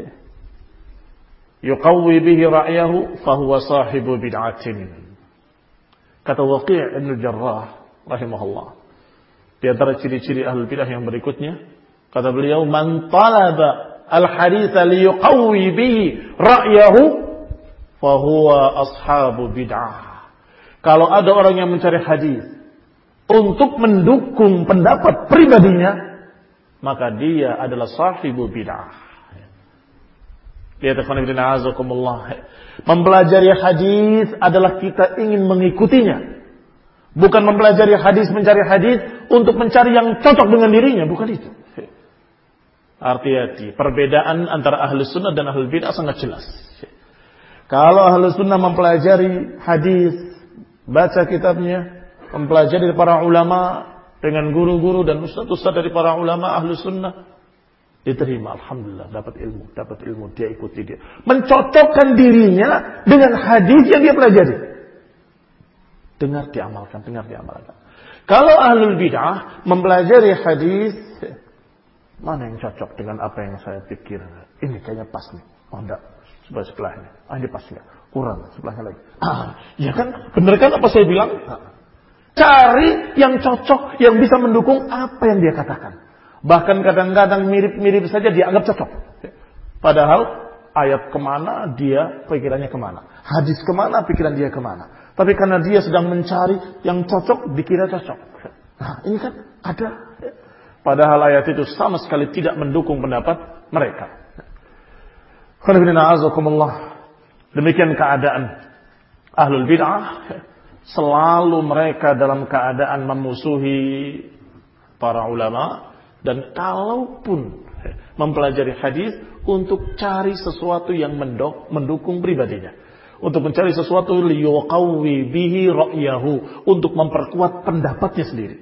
yuqawwi bihi ra'yahu fahuwa sahibu bid'atin. Kata Waqi' Ibn Jarrah rahimahullah, di antara ciri-ciri ahlul bidah yang berikutnya, kata beliau, man talaba al-hadits liyuqawwi bihi ra'yahu fahuwa ashabu bid'ah. Kalau ada orang yang mencari hadis untuk mendukung pendapat pribadinya, maka dia adalah sahibu bid'ah. Lihat ikhwan fillah azakumullah. Mempelajari hadis adalah kita ingin mengikutinya. Bukan mempelajari hadis, mencari hadis untuk mencari yang cocok dengan dirinya, bukan itu. Hati-hati, perbedaan antara ahli sunnah dan ahli bid'ah sangat jelas. Kalau ahli sunnah mempelajari hadis, baca kitabnya, mempelajari dari para ulama dengan guru-guru dan ustaz-ustaz dari para ulama ahli sunnah, diterima, alhamdulillah, dapat ilmu, dia ikuti dia, mencocokkan dirinya dengan hadis yang dia pelajari, dengar diamalkan. Kalau ahlul bid'ah mempelajari hadis, mana yang cocok dengan apa yang saya pikir, ini kayaknya pas nih, oh enggak, sebelahnya, ini pas enggak, kurang, sebelahnya lagi, ya kan, bener kan apa saya bilang? Cari yang cocok, yang bisa mendukung apa yang dia katakan. Bahkan kadang-kadang mirip-mirip saja dianggap cocok. Padahal ayat kemana, dia pikirannya kemana. Hadis kemana, pikiran dia kemana. Tapi karena dia sedang mencari yang cocok, dikira cocok. Nah, ini kan ada. Padahal ayat itu sama sekali tidak mendukung pendapat mereka. Demikian keadaan ahlul bid'ah. Selalu mereka dalam keadaan memusuhi para ulama. Dan kalaupun mempelajari hadis untuk cari sesuatu yang mendukung pribadinya, untuk mencari sesuatu liyuqawwi bihi ra'yahu, untuk memperkuat pendapatnya sendiri.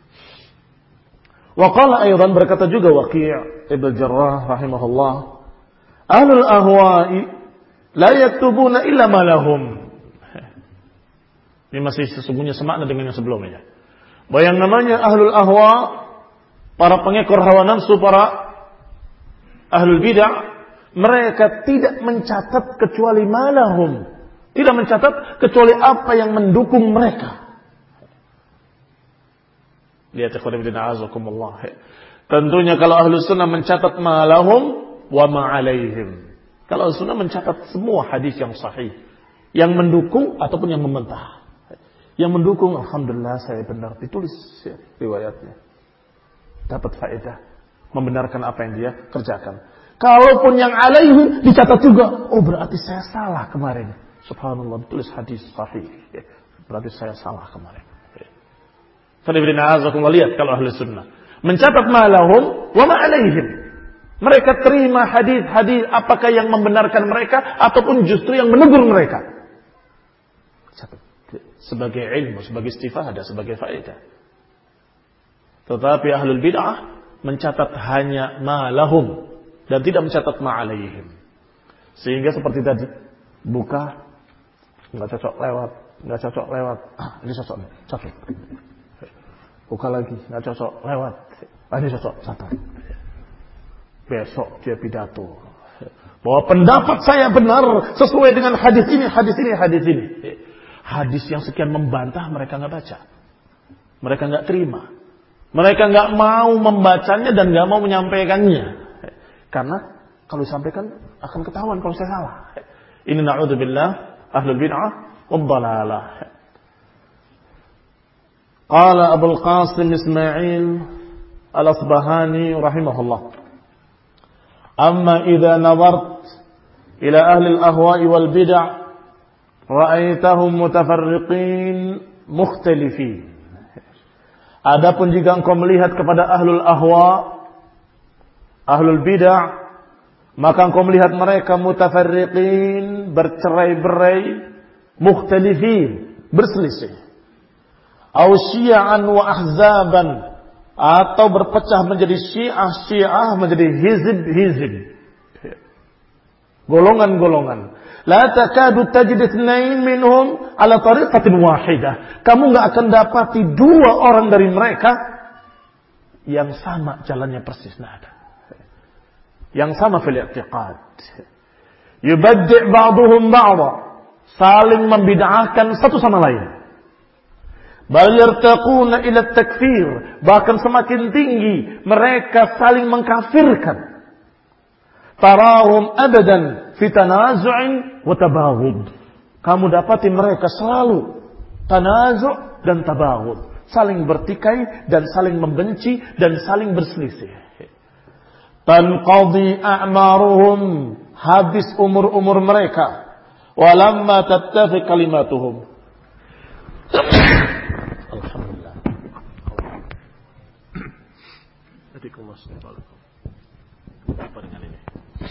Wa qala aydan, berkata juga Waqi' Ibn Jarrah rahimahullah, ahlul ahwa'i la yaktubuna illa ma lahum. Ini masih sesungguhnya semakna dengan yang sebelumnya. Bahwa yang namanya ahlul ahwa, para pengekor hawa nafsu, para ahlul bidah, mereka tidak mencatat kecuali malahum, tidak mencatat kecuali apa yang mendukung mereka. Lihat ikhwan fillah azakumullah. Tentunya kalau ahlus sunnah mencatat malahum wa ma'alaihim. Kalau ahlus sunnah mencatat semua hadis yang sahih, yang mendukung ataupun yang membantah. Yang mendukung, alhamdulillah saya benar, ditulis riwayatnya, dapat faedah, membenarkan apa yang dia kerjakan. Kalaupun yang alaihi dicatat juga, oh berarti saya salah kemarin, subhanallah, ditulis hadis sahih, berarti saya salah kemarin. Lihat kalau ahli sunnah mencatat malahum wa ma alaihim, mereka terima hadis-hadis apakah yang membenarkan mereka ataupun justru yang menegur mereka, sebagai ilmu, sebagai istifadah, sebagai faedah. Tetapi ahlul bid'ah mencatat hanya ma lahum dan tidak mencatat ma alaihim. Sehingga seperti tadi, buka enggak cocok lewat, enggak cocok lewat. Ini cocok nih, cocok. Buka lagi, enggak cocok lewat. Ini cocok, cocok. Besok dia pidato bahwa pendapat saya benar sesuai dengan hadis ini, hadis ini, hadis ini. Hadis yang sekian membantah mereka nggak baca, mereka nggak terima, mereka nggak mau membacanya dan nggak mau menyampaikannya, karena kalau disampaikan akan ketahuan kalau saya salah. Ini na'udzubillah ahlul bid'ah wad dhalalah. Qala Abul Qasim Ismail Al-Asbahani rahimahullah, amma idza nadhart ila ahli al-ahwa'i wal bid'ah ra'aitahum mutafarriqin mukhtalifin. Adapun jika engkau melihat kepada ahlul ahwa, ahlul bid'ah, maka engkau melihat mereka mutafarriqin, bercerai-berai, mukhtalifin, berselisih. Aw syi'an wa ahzaban, atau berpecah menjadi syiah menjadi hizib. golongan-golongan. La takadu tajid itsnain minhum ala tariqatin wahidah. Kamu enggak akan dapati dua orang dari mereka yang sama jalannya persis, enggak ada. Yang sama fil i'tiqad. Yubaddi' ba'dhum ba'dha. Saling membid'ahkan satu sama lain. Bal yartaquna ila takfir. Bahkan semakin tinggi mereka saling mengkafirkan. Tarahum abadan fi tanazu'in wa tabaghud. Kamu dapati mereka selalu tanazu' dan tabaghud, saling bertikai dan saling membenci dan saling berselisih. Tanqadi a'maruhum, habis umur-umur mereka. Walamma tattafiq kalimatuhum. Alhamdulillah. Assalamualaikum. Apa dengan ini?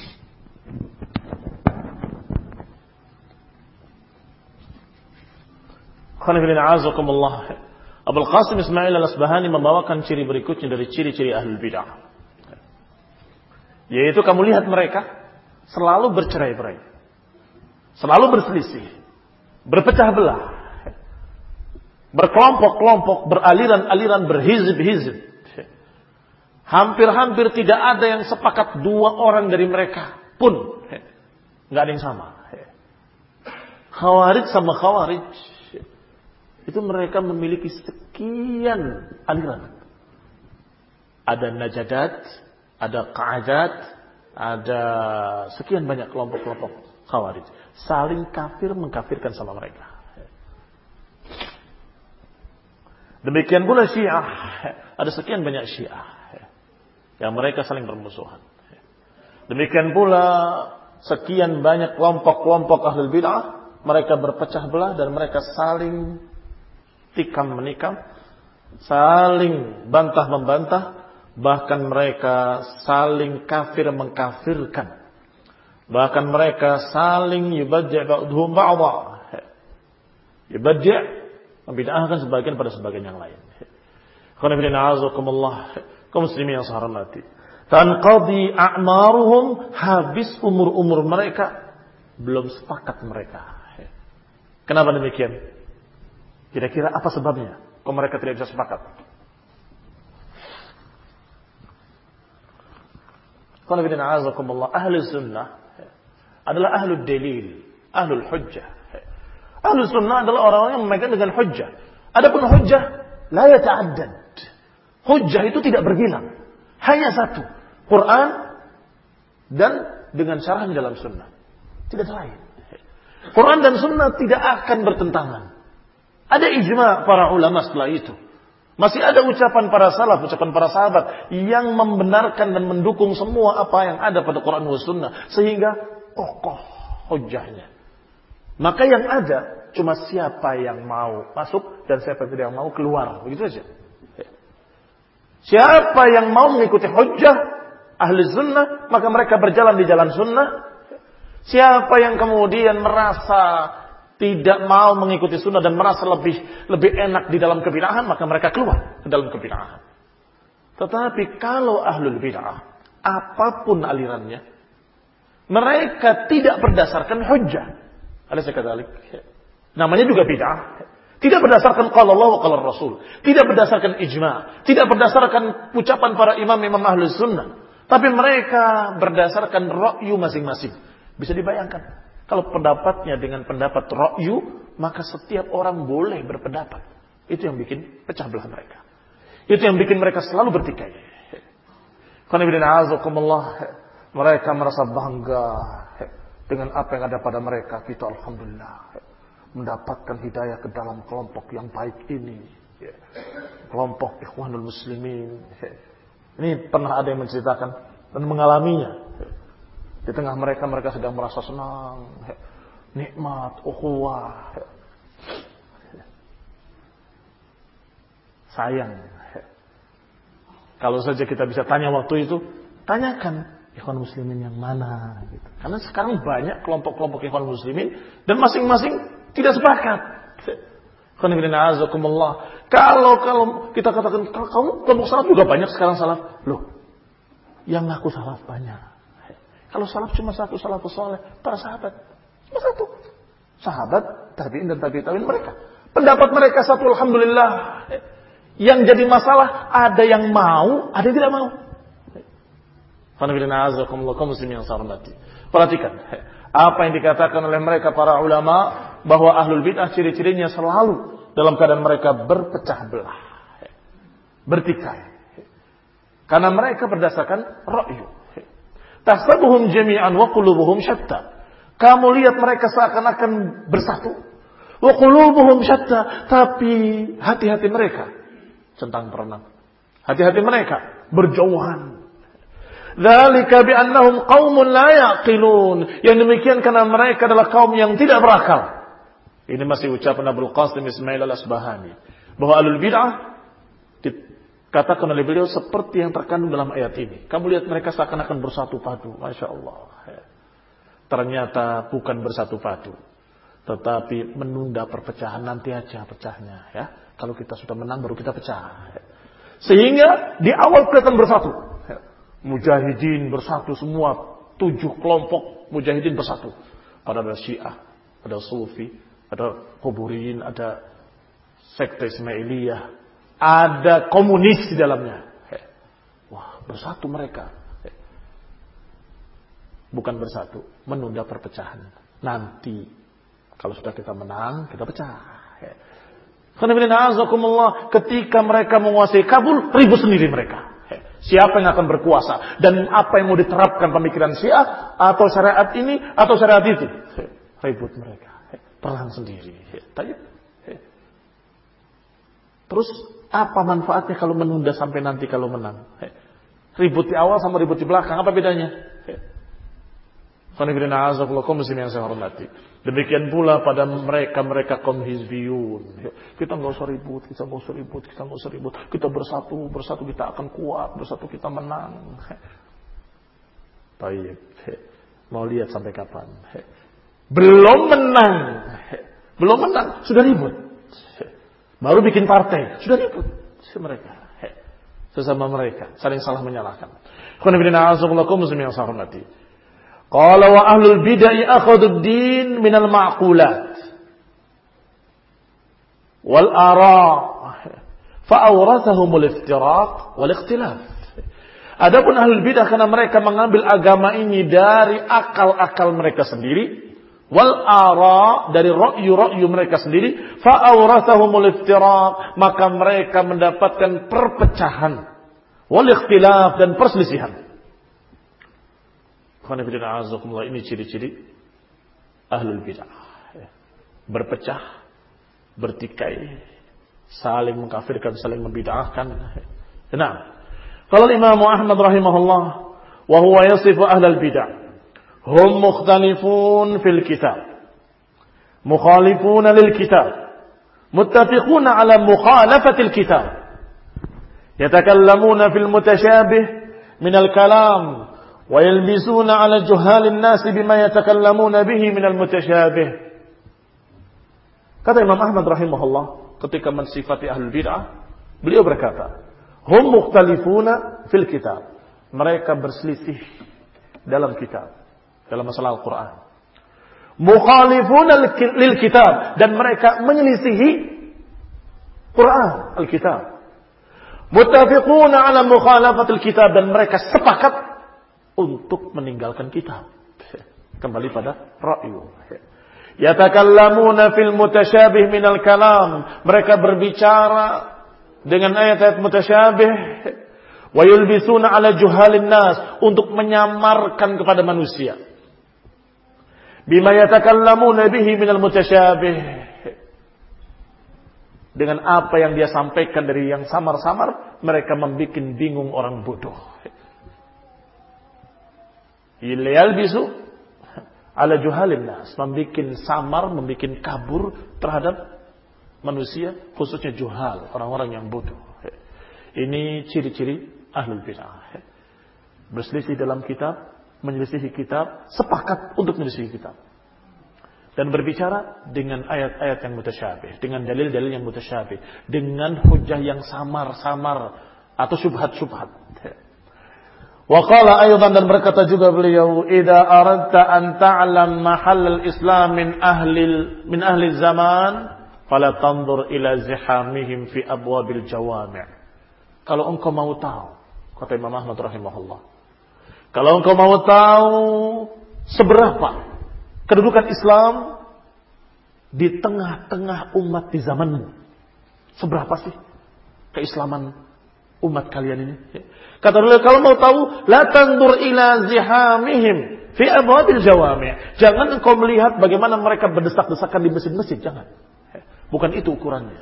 Abul Qasim Ismail Al-Asbahani membawakan ciri berikutnya dari ciri-ciri ahlul bid'ah. Yaitu kamu lihat mereka selalu bercerai-berai, selalu berselisih, berpecah belah, berkelompok-kelompok, beraliran-aliran, berhizib-hizib. Hampir-hampir tidak ada yang sepakat, dua orang dari mereka pun nggak ada yang sama. Khawarij sama Khawarij itu mereka memiliki sekian aliran. Ada Najadat, ada Qa'adat, ada sekian banyak kelompok-kelompok Khawarij. Saling kafir mengkafirkan sama mereka. Demikian pula Syiah, ada sekian banyak Syiah yang mereka saling bermusuhan. Demikian pula sekian banyak kelompok-kelompok ahlul bid'ah, mereka berpecah belah dan mereka saling tikam menikam, saling bantah membantah, bahkan mereka saling kafir mengkafirkan, bahkan mereka saling yubaddi' ba'dhum ba'dha, yubaddi' membid'ahkan sebagian pada sebagian yang lain. Qul kaum muslimin yang saya hormati, tanqadi a'maruhum, habis umur-umur mereka, belum sepakat mereka. Kenapa demikian? Kira-kira apa sebabnya kok mereka tidak bisa sepakat? Qul ahli sunnah adalah ahlul dalil, ahlul hujjah. Ahli sunnah adalah orang-orang yang memegang dengan hujjah. Adapun hujjah la yata'addad. Hujjah itu tidak berbilang. Hanya satu. Quran dan dengan syarahnya dalam sunnah. Tidak ada lain. Quran dan sunnah tidak akan bertentangan. Ada ijma' para ulama setelah itu. Masih ada ucapan para salaf, ucapan para sahabat yang membenarkan dan mendukung semua apa yang ada pada Quran dan sunnah. Sehingga kokoh hujjahnya. Maka yang ada cuma siapa yang mau masuk dan siapa yang tidak mau keluar. Begitu saja. Siapa yang mau mengikuti hujjah ahli sunnah, maka mereka berjalan di jalan sunnah. Siapa yang kemudian merasa tidak mau mengikuti sunnah dan merasa lebih enak di dalam kebid'ahan, maka mereka keluar ke dalam kebid'ahan. Tetapi kalau ahlul bid'ah, apapun alirannya, mereka tidak berdasarkan hujjah. Alaysa kadzalik? Namanya juga bid'ah. Tidak berdasarkan qala Allah wa qala Rasul. Tidak berdasarkan ijma'. Tidak berdasarkan ucapan para imam-imam ahli sunnah. Tapi mereka berdasarkan ra'yu masing-masing. Bisa dibayangkan. Kalau pendapatnya dengan pendapat ra'yu, maka setiap orang boleh berpendapat. Itu yang bikin pecah belah mereka. Itu yang bikin mereka selalu bertikai. Mereka merasa bangga dengan apa yang ada pada mereka. Kita alhamdulillah mendapatkan hidayah ke dalam kelompok yang baik ini, kelompok Ikhwanul Muslimin. Ini pernah ada yang menceritakan dan mengalaminya. Di tengah mereka sedang merasa senang, nikmat, ukhuwah. Sayang, kalau saja kita bisa tanya waktu itu, tanyakan Ikhwan Muslimin yang mana, gitu. Karena sekarang banyak kelompok-kelompok Ikhwan Muslimin dan masing-masing tidak sepakat. Kalau kita katakan kamu kelompok salaf juga banyak sekarang salaf. Loh, yang ngaku salaf banyak. Kalau salaf cuma satu, salafus saleh, para sahabat. Cuma satu. Sahabat, tabi'in dan tabi'in mereka. Pendapat mereka satu, alhamdulillah. Yang jadi masalah, ada yang mau, ada yang tidak mau. Muslim yang saya hormati. Perhatikan. Apa yang dikatakan oleh mereka para ulama, bahwa ahlul bid'ah ciri-cirinya selalu dalam keadaan mereka berpecah belah. Bertikai. Karena mereka berdasarkan ra'yu. Tahsabuhum jami'an wa qulubuhum syatta. Kamu lihat mereka seakan-akan bersatu. Wa qulubuhum syatta, tapi hati-hati mereka centang perenang. Hati-hati mereka berjauhan. Dzalika bi annahum qaumun la yaqilun. Yang demikian karena mereka adalah kaum yang tidak berakal. Ini masih ucapan Abdul Qasim Ismail Al-Asbahani, bahwa ahlul bid'ah dikatakan oleh beliau seperti yang terkandung dalam ayat ini. Kamu lihat mereka seakan-akan bersatu padu. Masya Allah. Ternyata bukan bersatu padu, tetapi menunda perpecahan. Nanti aja pecahnya, ya. Kalau kita sudah menang baru kita pecah. Sehingga di awal kelihatan bersatu. Mujahidin bersatu semua, 7 kelompok mujahidin bersatu. Ada Syiah, ada Sufi, ada Quburin, ada sekte Ismailiyah, ada komunis di dalamnya. Wah, bersatu mereka. Bukan bersatu, menunda perpecahan. Nanti kalau sudah kita menang, kita pecah. Ketika mereka menguasai Kabul, ribut sendiri mereka. Siapa yang akan berkuasa dan apa yang mau diterapkan pemikiran Syiah atau syariat ini atau syariat itu. Ribut mereka. Perang sendiri. Terus apa manfaatnya kalau menunda sampai nanti kalau menang? Ribut di awal sama ribut di belakang, apa bedanya? Muslim yang saya hormati. Demikian pula pada mereka kaum hizbiyun. Kita nggak usah ribut, kita nggak usah ribut. Kita bersatu kita akan kuat, bersatu kita menang. Baik. Mau lihat sampai kapan? Belum menang, sudah ribut. Baru bikin partai, sudah ribut. Sesama mereka, saling salah menyalahkan. Muslim yang saya hormati. Qala wa ahlul bid'ah akhadhu ad-din min al-ma'qulat wal ara' fa awrathahum al-iftiraq wal ikhtilaf. Adapun ahlul bid'ah karena mereka mengambil agama ini dari akal-akal mereka sendiri, wal ara' dari ra'yu mereka sendiri, fa awrathahum al-iftiraq, maka mereka mendapatkan perpecahan wal ikhtilaf dan perselisihan. Ini ciri-ciri ahlul bid'ah. Berpecah, bertikai, saling mengkafirkan, saling membid'ahkan. Nah, kalau Imam Ahmad rahimahullah, wa huwa yasifu ahlul bid'ah, hum mukhtalifun fil kitab, mukhalifun lil kitab, muttafiqun ala mukhalafatil kitab, yatakallamuna fil mutashabih min al-kalam, وَيَلْبِسُونَ عَلَى جُهَّالِ النَّاسِ بِمَا يَتَكَلَّمُونَ بِهِ مِنَ الْمُتَشَابِهِ. Kata Imam Ahmad rahimahullah ketika mensifati ahlul bid'ah, beliau berkata, hum mukhtalifuna fil kitab. Mereka berselisih dalam kitab, dalam masalah Al-Quran. Mukhalifuna lil kitab, dan mereka menyelisihi Quran, Al-Kitab. Muttafiquna ala mukhalafatil kitab, dan mereka sepakat untuk meninggalkan kitab. Kembali pada ra'yu. Yatakallamuna fil mutasyabih minal kalam. Mereka berbicara dengan ayat-ayat mutasyabih. Wa yulbisuna ala juhalin nas, untuk menyamarkan kepada manusia. Bima yatakallamuna bihi minal mutasyabih, dengan apa yang dia sampaikan dari yang samar-samar, mereka membuat bingung orang bodoh. Yalbisu ala juhalin nas, membuat samar, membuat kabur terhadap manusia, khususnya juhal, orang-orang yang bodoh. Ini ciri-ciri ahlul bid'ah. Berselisih dalam kitab, menyelisihi kitab, sepakat untuk menyelisihi kitab, dan berbicara dengan ayat-ayat yang mutasyabih, dengan dalil-dalil yang mutasyabih, dengan hujah yang samar-samar atau syubhat-syubhat. Wa qala aydan, dan berkata juga beliau, idza aradta an ta'lam mahall al-islam min ahli zaman fala tanzur ila zihamihim fi abwabil jawami'. Kalau engkau mau tahu, kata Imam Ahmad rahimahullah, kalau engkau mau tahu seberapa kedudukan Islam di tengah-tengah umat di zamanmu, seberapa sih keislaman umat kalian ini? Kata beliau, kalau mau tahu, la tandur ila zihamihim fi abwabil jawami'. Jangan engkau melihat bagaimana mereka berdesak-desakan di masjid-masjid, jangan. Bukan itu ukurannya.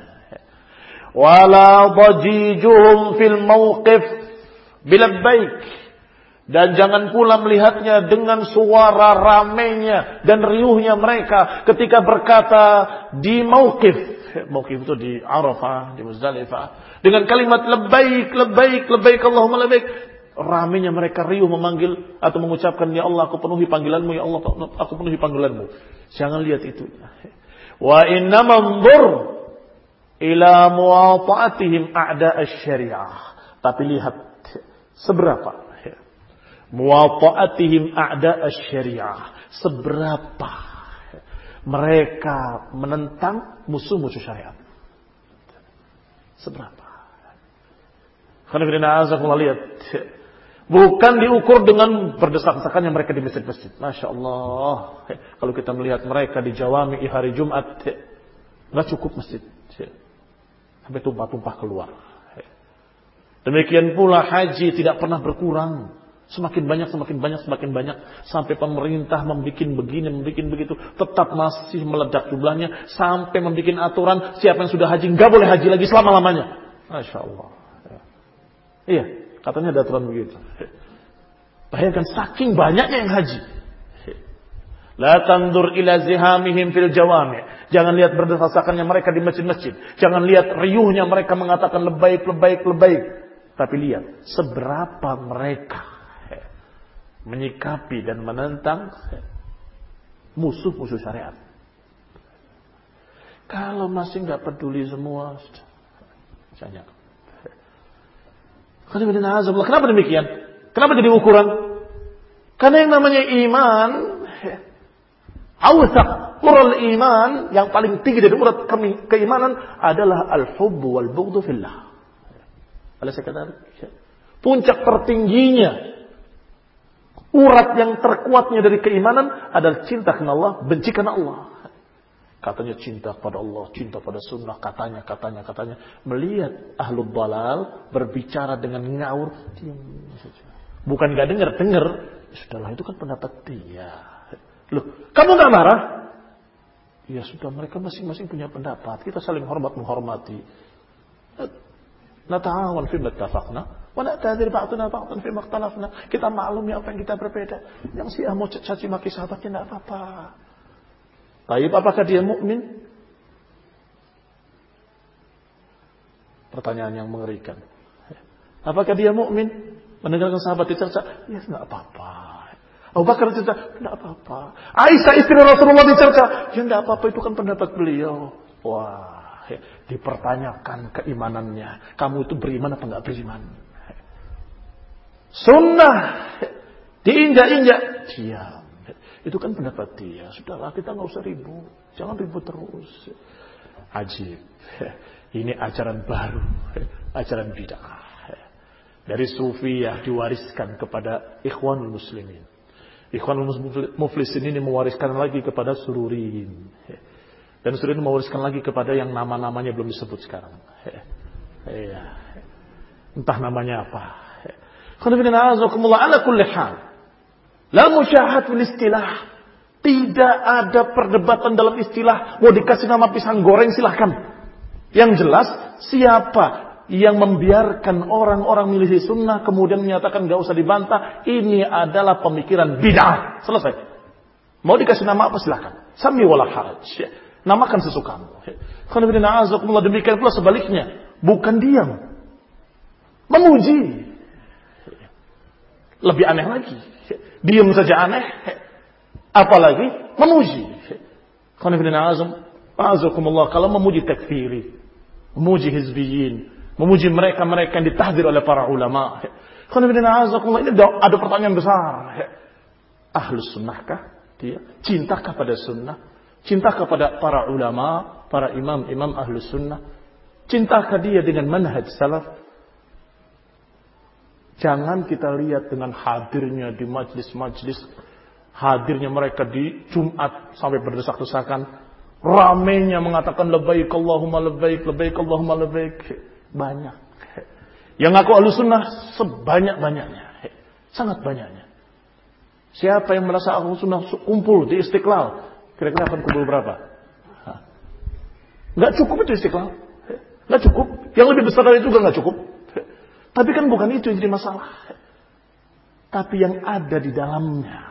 Wala dajijuhum fil mauqif bilabbaik. Dan jangan pula melihatnya dengan suara ramenya dan riuhnya mereka ketika berkata di mauqif. Mauqif itu di Arafah, di Muzdalifah, dengan kalimat labbaik, labbaik, labbaik Allahumma labbaik. Ramenya mereka riuh memanggil atau mengucapkan, ya Allah aku penuhi panggilanmu, ya Allah aku penuhi panggilanmu. Jangan lihat itu. Wa inna manzur ila muwata'atihim a'da asy-syariah. Tapi lihat seberapa muwata'atihim a'da asy-syariah, seberapa mereka menentang musuh-musuh syariat. Seberapa? Karena lihat, bukan diukur dengan berdesak-desakannya mereka di masjid-masjid. Masya Allah. Kalau kita melihat mereka di Jawami hari Jumat, nggak cukup masjid, sampai tumpah-tumpah keluar. Demikian pula haji tidak pernah berkurang. Semakin banyak, sampai pemerintah membuat begini, membuat begitu, tetap masih meledak jumlahnya, sampai membuat aturan siapa yang sudah haji nggak boleh haji lagi selama-lamanya. Masya Allah. Iya, katanya ada aturan begitu. Bayangkan saking banyaknya yang haji. La tandur ila zihamihim fil jawami'. Jangan lihat berdesak-desakannya mereka di masjid-masjid. Jangan lihat riuhnya mereka mengatakan lebaik, lebaik, lebaik. Tapi lihat seberapa mereka menyikapi dan menentang musuh-musuh syariat. Kalau masih nggak peduli semua, jangan. Kenapa demikian? Kenapa jadi ukuran? Karena yang namanya iman, awsaq ural iman, yang paling tinggi dari urat keimanan adalah al-hubbu wal bughdu fillah. Alaysa kadzalik? Puncak tertingginya, urat yang terkuatnya dari keimanan adalah cinta karena Allah, benci karena Allah. Katanya cinta pada Allah, cinta pada sunnah, katanya. Melihat ahlul dalal berbicara dengan ngaur, diam saja. Bukan gak dengar. Sudahlah, itu kan pendapat dia. Loh, kamu gak marah? Ya sudah, mereka masing-masing punya pendapat. Kita saling menghormati. Nata'awan fi mattafaqna wa na'tadzir ba'duna ba'dan fi makhtalafna. Kita maklumi apa yang kita berbeda. Yang Syiah mau caci maki sahabatnya enggak apa-apa. Baik, apakah dia mukmin? Pertanyaan yang mengerikan. Apakah dia mukmin? Mendengarkan sahabat dicerca? Ya enggak apa-apa. Abu Bakar dicerca? Enggak apa-apa. Aisyah istri Rasulullah dicerca? Ya enggak apa-apa, itu kan pendapat beliau. Wah. Dipertanyakan keimanannya. Kamu itu beriman apa enggak beriman? Sunnah diinjak-injak, diam. Itu kan pendapat dia. Sudahlah, kita enggak usah ribut. Jangan ribut terus. Ajib. Ini ajaran baru, ajaran bid'ah. Dari Sufiyah diwariskan kepada Ikhwanul Muslimin. Ikhwanul Muflisin ini mewariskan lagi kepada Sururin. Dan Sururin mewariskan lagi kepada yang nama-namanya belum disebut sekarang. Entah namanya apa. Ala kulli hal. La musyahat fil istilah. Tidak ada perdebatan dalam istilah. Mau dikasih nama pisang goreng silahkan. Yang jelas, siapa yang membiarkan orang-orang milih sunnah kemudian menyatakan gak usah dibantah, ini adalah pemikiran bid'ah. Selesai. Mau dikasih nama apa silahkan. Sami wala haraj. Namakan sesukamu. Demikian pula sebaliknya. Bukan diam. Memuji. Lebih aneh lagi. Diam saja aneh. Apalagi memuji. Kalau memuji takfiri, memuji hizbiyin, memuji mereka-mereka yang ditahdir oleh para ulama, Ini ada pertanyaan besar. Ahlus sunnahkah dia? Cintakah pada sunnah? Cintakah pada para ulama, para imam-imam ahlus sunnah? Cintakah dia dengan manhaj salaf? Jangan kita lihat dengan hadirnya di majlis-majlis, hadirnya mereka di Jumat sampai berdesak-desakan, ramainya mengatakan labbaik Allahumma labbaik, labbaik Allahumma labbaik. Banyak. Yang ngaku ahlus sunnah sebanyak-banyaknya, sangat banyaknya. Siapa yang merasa ahlus sunnah kumpul di Istiqlal, kira-kira akan kumpul berapa? Nggak cukup itu Istiqlal, nggak cukup. Yang lebih besar dari itu juga nggak cukup. Tapi kan bukan itu yang jadi masalah. Tapi yang ada di dalamnya,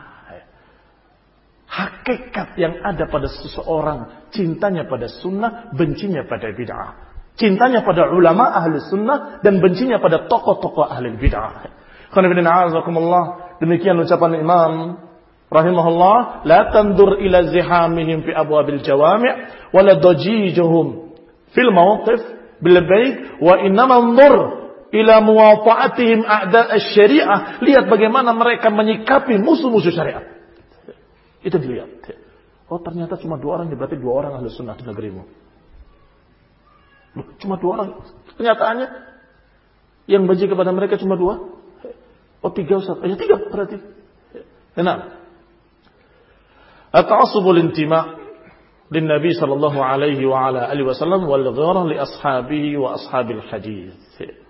hakikat yang ada pada seseorang, cintanya pada sunnah, bencinya pada bid'ah. Cintanya pada ulama ahli sunnah dan bencinya pada tokoh-tokoh ahli bid'ah. Demikian ucapan Imam rahimahullah, la tandur ila zihamihim fi abwabil jawami' wa la dajijuhum fil mawqif bil bait wa innama anzur ila muwafa'atihim a'da' asy-syari'ah. Lihat bagaimana mereka menyikapi musuh-musuh syariat. Itu dilihat. Oh, ternyata cuma 2 orang, berarti 2 orang ahli sunnah di negerimu. Cuma 2 orang. Kenyataannya yang benci kepada mereka cuma 2. Oh 3 Ustaz. Ya 3 berarti. Nah. At-ta'assubul intima' lin Nabi sallallahu alaihi wa ala alihi wasallam wal ghirah li ashabihi wa ashabil hadis.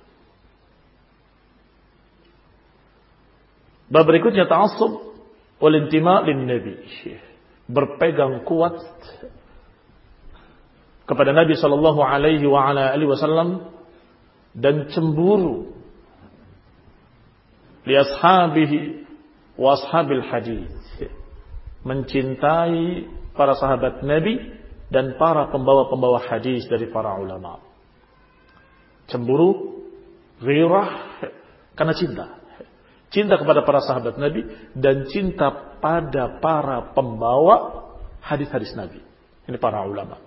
Bab berikutnya ta'assub wal intima' lin Nabi. Berpegang kuat kepada Nabi sallallahu alaihi wa ala alihi wasallam dan cemburu li ashabihi wa ashabil hadis, mencintai para sahabat Nabi dan para pembawa-pembawa hadis dari para ulama. Cemburu, ghirah karena cinta kepada para sahabat Nabi dan cinta pada para pembawa hadis-hadis Nabi. Ini para ulama.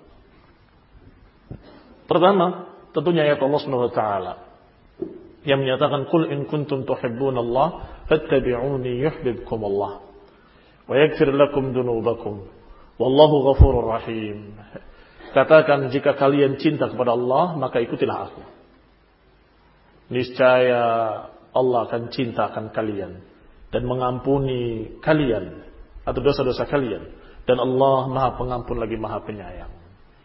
Pertama, tentunya ayat Allah Subhanahu wa taala yang menyatakan qul in kuntum tuhibbunallah fattabi'uni yuhibbukumullah wa yaghfir lakum dzunubakum wallahu ghafurur rahim. Katakan jika kalian cinta kepada Allah maka ikutilah aku. Niscaya Allah akan cintakan kalian dan mengampuni kalian atau dosa-dosa kalian dan Allah Maha Pengampun lagi Maha Penyayang.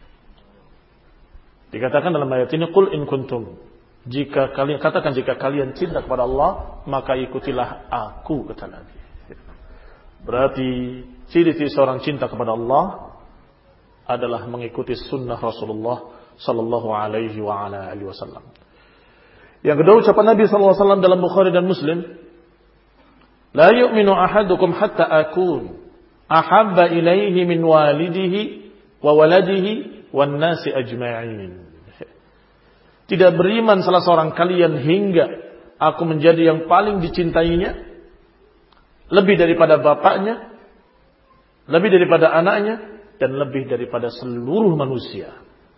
Dikatakan dalam ayat ini qul in kuntum, jika kalian cinta kepada Allah maka ikutilah aku, kata Nabi. Berarti ciri-ciri seorang cinta kepada Allah adalah mengikuti sunnah Rasulullah sallallahu alaihi wa ala alihi wasallam. Yang kedua ucapan Nabi sallallahu alaihi wasallam dalam Bukhari dan Muslim, la yu'minu ahadukum hatta akun ahabba ilaihi min walidihi wa waladihi wan nasi ajma'in. Tidak beriman salah seorang kalian hingga aku menjadi yang paling dicintainya, lebih daripada bapaknya, lebih daripada anaknya, dan lebih daripada seluruh manusia.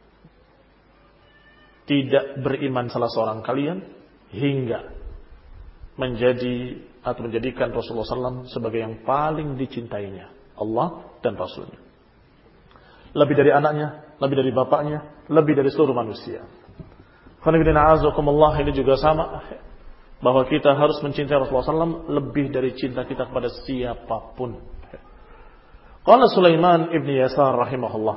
Tidak beriman salah seorang kalian hingga menjadi atau menjadikan Rasulullah SAW sebagai yang paling dicintainya, Allah dan Rasulnya. Lebih dari anaknya, lebih dari bapaknya, lebih dari seluruh manusia. Ini juga sama, bahwa kita harus mencintai Rasulullah SAW lebih dari cinta kita kepada siapapun. Qala Sulaiman ibn Yasar rahimahullah,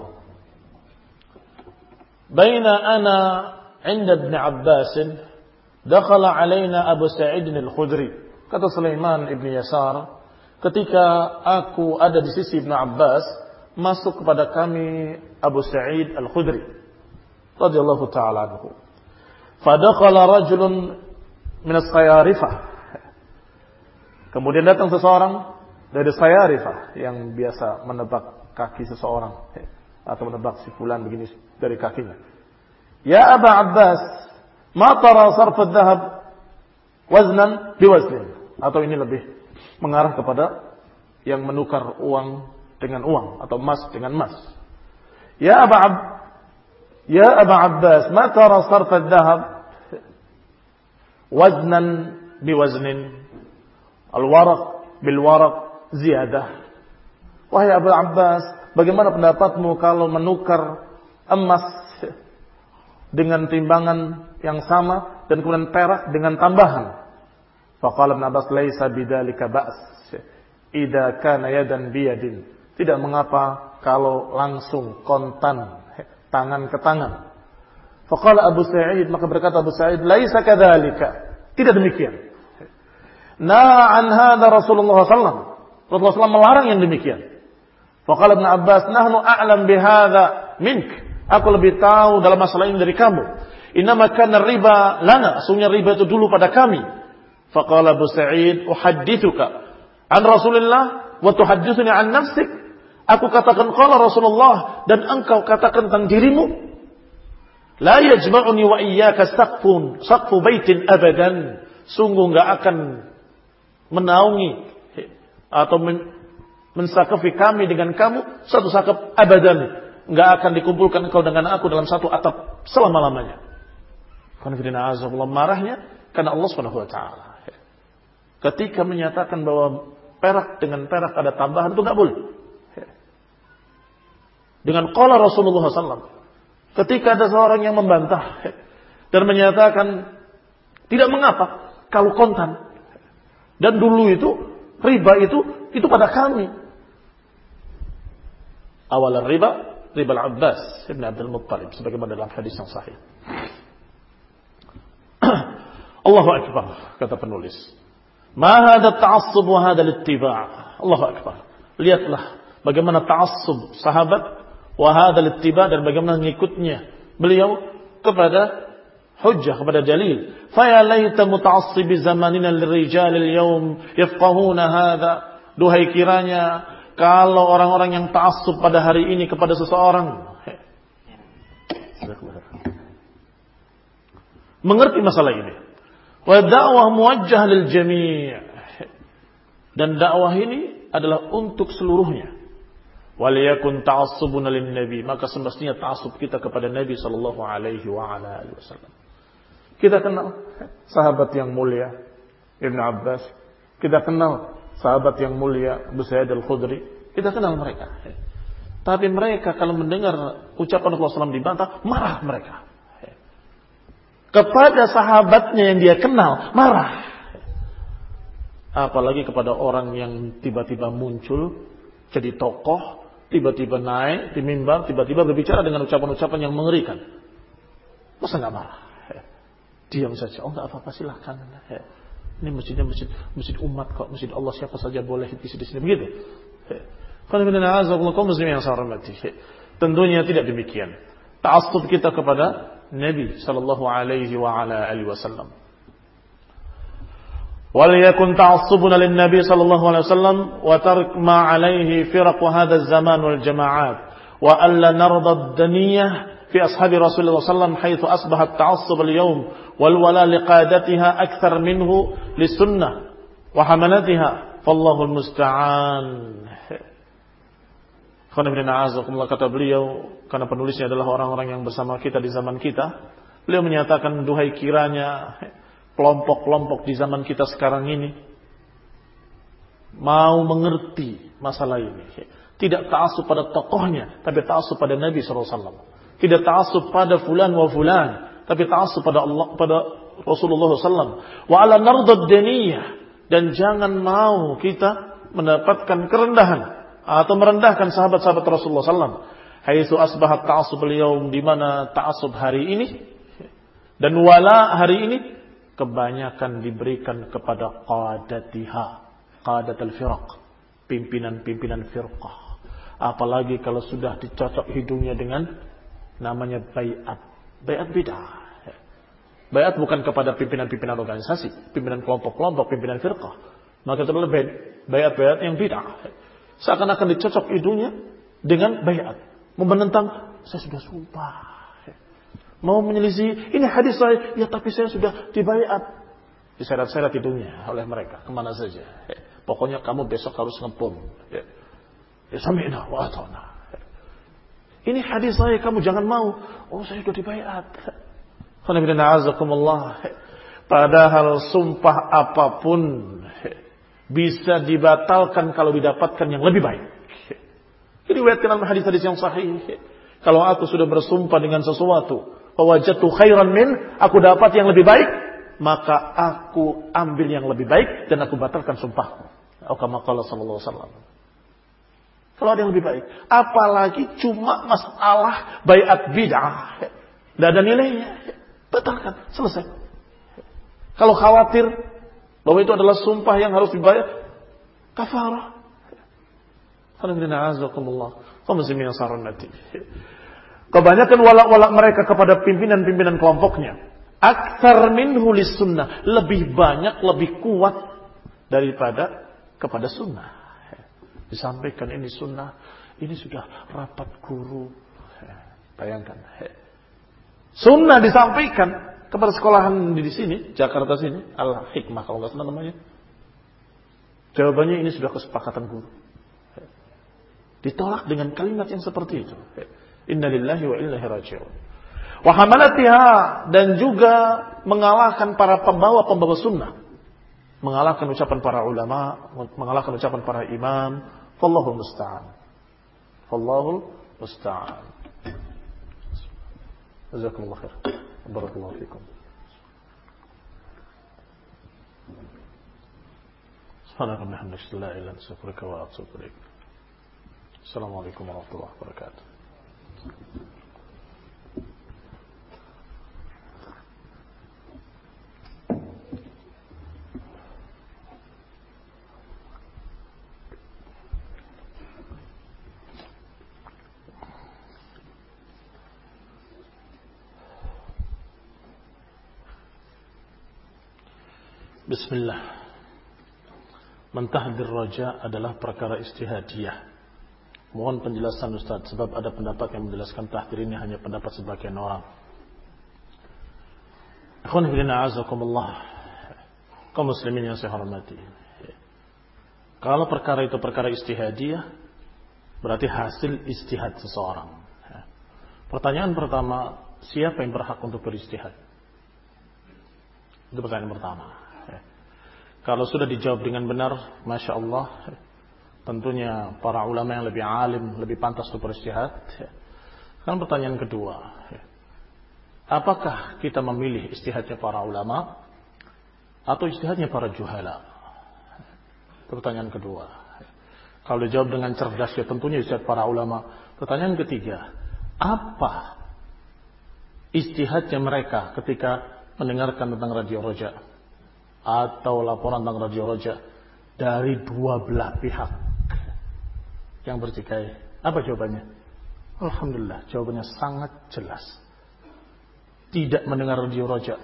baina ana 'inda Ibn Abbas dakhala alaina Abu Sa'id al-Khudri. Kata Sulaiman ibn Yasar, ketika aku ada di sisi Ibn Abbas, masuk kepada kami Abu Sa'id al-Khudri radhiyallahu ta'ala anhu. Fadakhala rajulun min as-sayarifah. Kemudian datang seseorang dari sayarifah yang biasa menebak kaki seseorang atau menebak si fulan begini dari kakinya. Ya Aba Abbas, ma tara sarf adh-dhahab waznan biwaznin? Atau ini lebih mengarah kepada yang menukar uang dengan uang atau emas dengan emas. Ya Aba Abbas, ma tara sarf adh-dhahab waznan biwaznin, al-waraq bil waraq ziyadah. Wahai Abu Abbas, bagaimana pendapatmu kalau menukar emas dengan timbangan yang sama dan kemudian perak dengan tambahan? Faqala Ibn Abbas, laisa bidzalika ba's idza kana yadan biyadin. Tidak mengapa kalau langsung kontan, tangan ke tangan. Faqala Abu Sa'id, maka berkata Abu Sa'id, laisa kadzalika. Tidak demikian. Na'an hadza Rasulullah sallallahu Rasulullah SAW melarang yang demikian. Faqala Ibn Abbas, nahnu a'lam bihadza mink. Aku lebih tahu dalam masalah ini dari kamu. Innama kana riba lana, sungguhnya riba itu dulu pada kami. Faqala Abu Sa'id, uhaddithuka an Rasulillah wa tuhaddithuni an nafsik. Aku katakan qala Rasulullah dan engkau katakan tentang dirimu. La yajma'uni wa iyyaka saqfu baitin abadan. Sungguh enggak akan menaungi atau mensakafi kami dengan kamu satu sakaf abadan. Enggak akan dikumpulkan engkau dengan aku dalam satu atap selama-lamanya. Qanifidina azabullah, marahnya karena Allah Subhanahu wa taala. Ketika menyatakan bahwa perak dengan perak ada tambahan, itu enggak boleh. Dengan qala Rasulullah SAW. Ketika ada seorang yang membantah dan menyatakan tidak mengapa kalau kontan. Dan dulu itu riba itu pada kami. Awalan riba al-Abbas Ibn Abdul Muttalib sebagaimana dalam hadis yang sahih. Allahu Akbar, kata penulis. Ma hadha ta'assub wa hadha al-ittiba'. Allahu Akbar. Lihatlah bagaimana ta'assub sahabat wa hadha al-ittiba' dan bagaimana mengikutnya beliau kepada hujjah, kepada dalil. Fa ya laita muta'assibi zamanina lirijal al-yawm yafqahuna hadha. Duhai kiranya kalau orang-orang yang ta'assub pada hari ini kepada seseorang mengerti masalah ini. Wa da'wah muwajjah lil jami'. Dan dakwah ini adalah untuk seluruhnya. Wal yakun ta'assubuna lin nabi, maka semestinya ta'assub kita kepada Nabi sallallahu alaihi wa ala alihi wasallam. Kita kenal sahabat yang mulia Ibn Abbas, kita kenal sahabat yang mulia Abu Sa'id Al-Khudri, kita kenal mereka. Tapi mereka kalau mendengar ucapan Rasulullah SAW dibantah, marah mereka. Kepada sahabatnya yang dia kenal, marah. Apalagi kepada orang yang tiba-tiba muncul jadi tokoh, tiba-tiba naik di mimbar, tiba-tiba berbicara dengan ucapan-ucapan yang mengerikan. Masa nggak marah? Diam saja. Oh nggak apa-apa, silahkan. Ini masjidnya masjid umat kok, masjid Allah, siapa saja boleh di sini begitu. Kaum muslimin yang saya hormati. Tentunya tidak demikian. Ta'assub kita kepada Nabi sallallahu alaihi wa ala alihi wasallam. وليكن تعصبنا للنبي صلى الله عليه وسلم وترك ما عليه فرق هذا الزمان والجماعات وألا نرضى الدنية في أصحاب رسول الله صلى الله عليه وسلم حيث أصبح التعصب اليوم والولاء لقادتها أكثر منه للسنة وحملتها فالله المستعان. Kata beliau, karena penulisnya adalah orang-orang yang bersama kita di zaman kita, beliau menyatakan, duhai kiranya kelompok-kelompok di zaman kita sekarang ini mau mengerti masalah ini. Tidak ta'assub pada tokohnya, tapi ta'assub pada Nabi SAW. Tidak ta'assub pada fulan wa fulan, tapi ta'assub pada Allah, pada Rasulullah SAW. Wa ala nardad daniyah, dan jangan mau kita mendapatkan kerendahan atau merendahkan sahabat-sahabat Rasulullah SAW. Haitsu asbahat ta'assub al-yawm, di mana ta'assub hari ini dan wala hari ini kebanyakan diberikan kepada qadat al-firaq, pimpinan-pimpinan firqah. Apalagi kalau sudah dicocok hidungnya dengan namanya baiat bid'ah. Baiat bukan kepada pimpinan-pimpinan organisasi, pimpinan kelompok-kelompok, pimpinan firqah. Maka itu adalah baiat yang bid'ah. Seakan-akan dicocok hidungnya dengan baiat, menentang, saya sudah sumpah. Mau menyelisih, ini hadis saya, ya tapi saya sudah dibaiat. Diseret-seret hidungnya oleh mereka, kemana saja. Pokoknya kamu besok harus ngepun. Ya sami'na wa ata'na. Ini hadis saya, kamu jangan mau. Oh saya sudah dibaiat. Padahal sumpah apapun bisa dibatalkan kalau didapatkan yang lebih baik. Diriwayatkan dalam hadis-hadis yang sahih. Kalau aku sudah bersumpah dengan sesuatu, wajadtu khairan min, aku dapat yang lebih baik, maka aku ambil yang lebih baik dan aku batalkan sumpahku. Kama qala sallallahu alaihi wasallam. Kalau ada yang lebih baik, apalagi cuma masalah baiat bid'ah, tidak ada nilainya, batalkan, selesai. Kalau khawatir bahwa itu adalah sumpah yang harus dibayar, kafarah. Kebanyakan walak-walak mereka kepada pimpinan-pimpinan kelompoknya, aktsar minhu lis sunnah, lebih banyak, lebih kuat daripada kepada sunnah. Disampaikan ini sunnah, ini sudah rapat guru. Bayangkan, sunnah disampaikan kepada sekolahan di sini, Jakarta sini, Al-Hikmah kalau nggak salah namanya. Jawabannya ini sudah kesepakatan guru. Ditolak dengan kalimat yang seperti itu. Inna lillahi wa inna ilaihi raji'un. Wa hamalatiha, dan juga mengalahkan para pembawa sunnah. Mengalahkan ucapan para ulama, mengalahkan ucapan para imam. Wallahul musta'an. Wallahul musta'an. Jazakumullah khair. Barakallahu fikum. Subhanaka wa bihamdika la ilaha illa anta astaghfiruka wa atubu ilaik. Assalamualaikum warahmatullahi wabarakatuh. Bismillah. Mentahdir raja adalah perkara istihadiyah. Mohon penjelasan Ustaz, sebab ada pendapat yang menjelaskan tahdir ini hanya pendapat sebagian orang. Ikhwan fillah a'azakumullah, kaum muslimin yang saya hormati. Kalau perkara itu perkara istihadiyah, berarti hasil istihad seseorang. Pertanyaan pertama, siapa yang berhak untuk beristihad? Itu pertanyaan pertama. Kalau sudah dijawab dengan benar, Masya Allah, tentunya para ulama yang lebih alim, lebih pantas untuk beristihad. Kan pertanyaan kedua, apakah kita memilih istihadnya para ulama atau istihadnya para juhala? Itu pertanyaan kedua. Kalau dijawab dengan cerdas, ya tentunya istihad para ulama. Pertanyaan ketiga, apa istihadnya mereka ketika mendengarkan tentang Radio Roja atau laporan tentang Radio Roja dari dua belah pihak yang bertikai? Apa jawabannya? Alhamdulillah, jawabannya sangat jelas. Tidak mendengar Radio Roja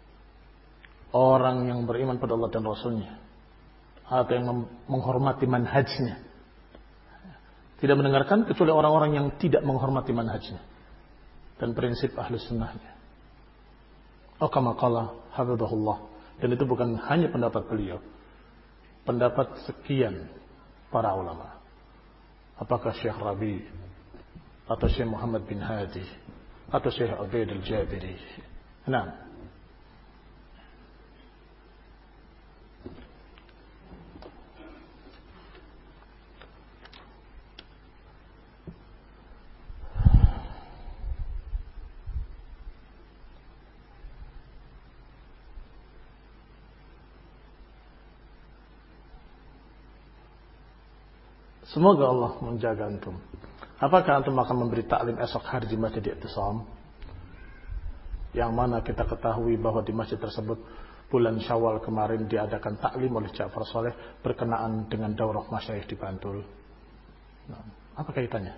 orang yang beriman pada Allah dan Rasulnya, atau yang menghormati manhajnya. Tidak mendengarkan kecuali orang-orang yang tidak menghormati manhajnya dan prinsip ahli sunnahnya. Kama qala hafizahullah. Dan itu bukan hanya pendapat beliau, pendapat sekian para ulama. Apakah Syekh Rabi atau Syekh Muhammad bin Hadi atau Syekh Ubaid al-Jabiri. Nah, semoga Allah menjaga antum. Apakah antum akan memberi taklim esok hari di Masjid I'tisam? Yang mana kita ketahui bahwa di masjid tersebut bulan Syawal kemarin diadakan taklim oleh Ja'far Saleh berkenaan dengan daurah masyayikh di Bantul. Nah, apa kaitannya?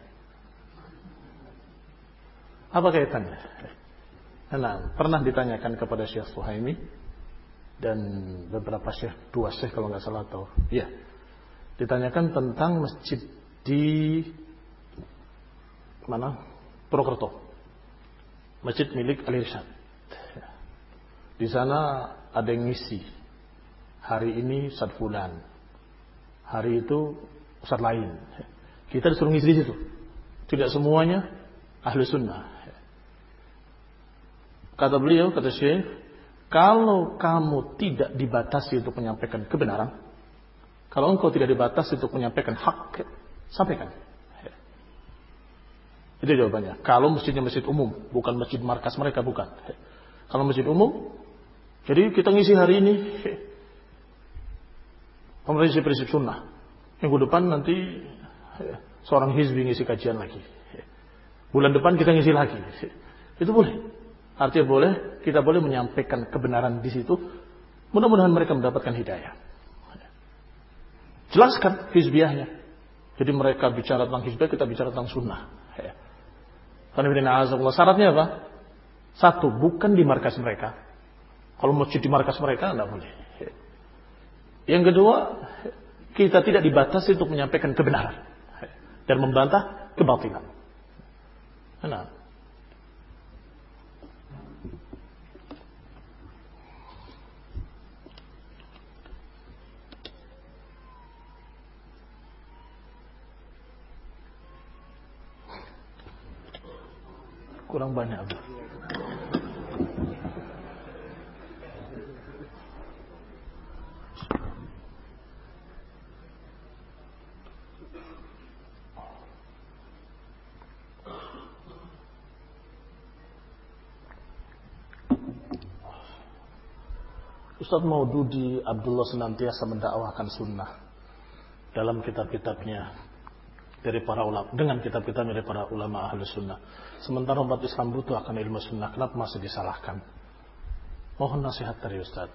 Apa kaitannya? Nah, pernah ditanyakan kepada Syekh Suhaimi dan beberapa syekh, dua syekh kalau nggak salah atau iya. Ditanyakan tentang masjid di mana? Purwokerto. Masjid milik Al-Irsyad. Di sana ada yang ngisi. Hari ini Ustaz Fulan. Hari itu Ustaz lain. Kita disuruh ngisi di situ. Tidak semuanya ahli sunnah. Kata beliau, kata Syekh, kalau kamu tidak dibatasi untuk menyampaikan kebenaran, kalau engkau tidak dibatasi untuk menyampaikan hak, sampaikan. Itu jawabannya. Kalau masjidnya masjid umum, bukan masjid markas mereka, bukan. Kalau masjid umum, jadi kita ngisi hari ini prinsip sunnah. Minggu depan nanti seorang hizbi ngisi kajian lagi. Bulan depan kita ngisi lagi. Itu boleh. Artinya boleh, kita boleh menyampaikan kebenaran di situ. Mudah-mudahan mereka mendapatkan hidayah. Jelaskan hizbiyahnya. Jadi mereka bicara tentang hizbiyah, kita bicara tentang sunnah. Syaratnya apa? Satu, bukan di markas mereka. Kalau masjid di markas mereka, tidak boleh. Yang kedua, kita tidak dibatasi untuk menyampaikan kebenaran dan membantah kebatilan. Nah. Kurang banyak. Ustaz Maududi Abdullah senantiasa mendakwahkan sunnah dalam kitab-kitabnya dari para ulama, dengan kitab-kitab dari para ulama ahli sunnah. Sementara umat Islam butuh akan ilmu sunnah, kenapa masih disalahkan? Mohon nasihat dari Ustaz.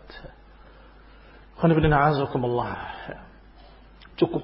Cukup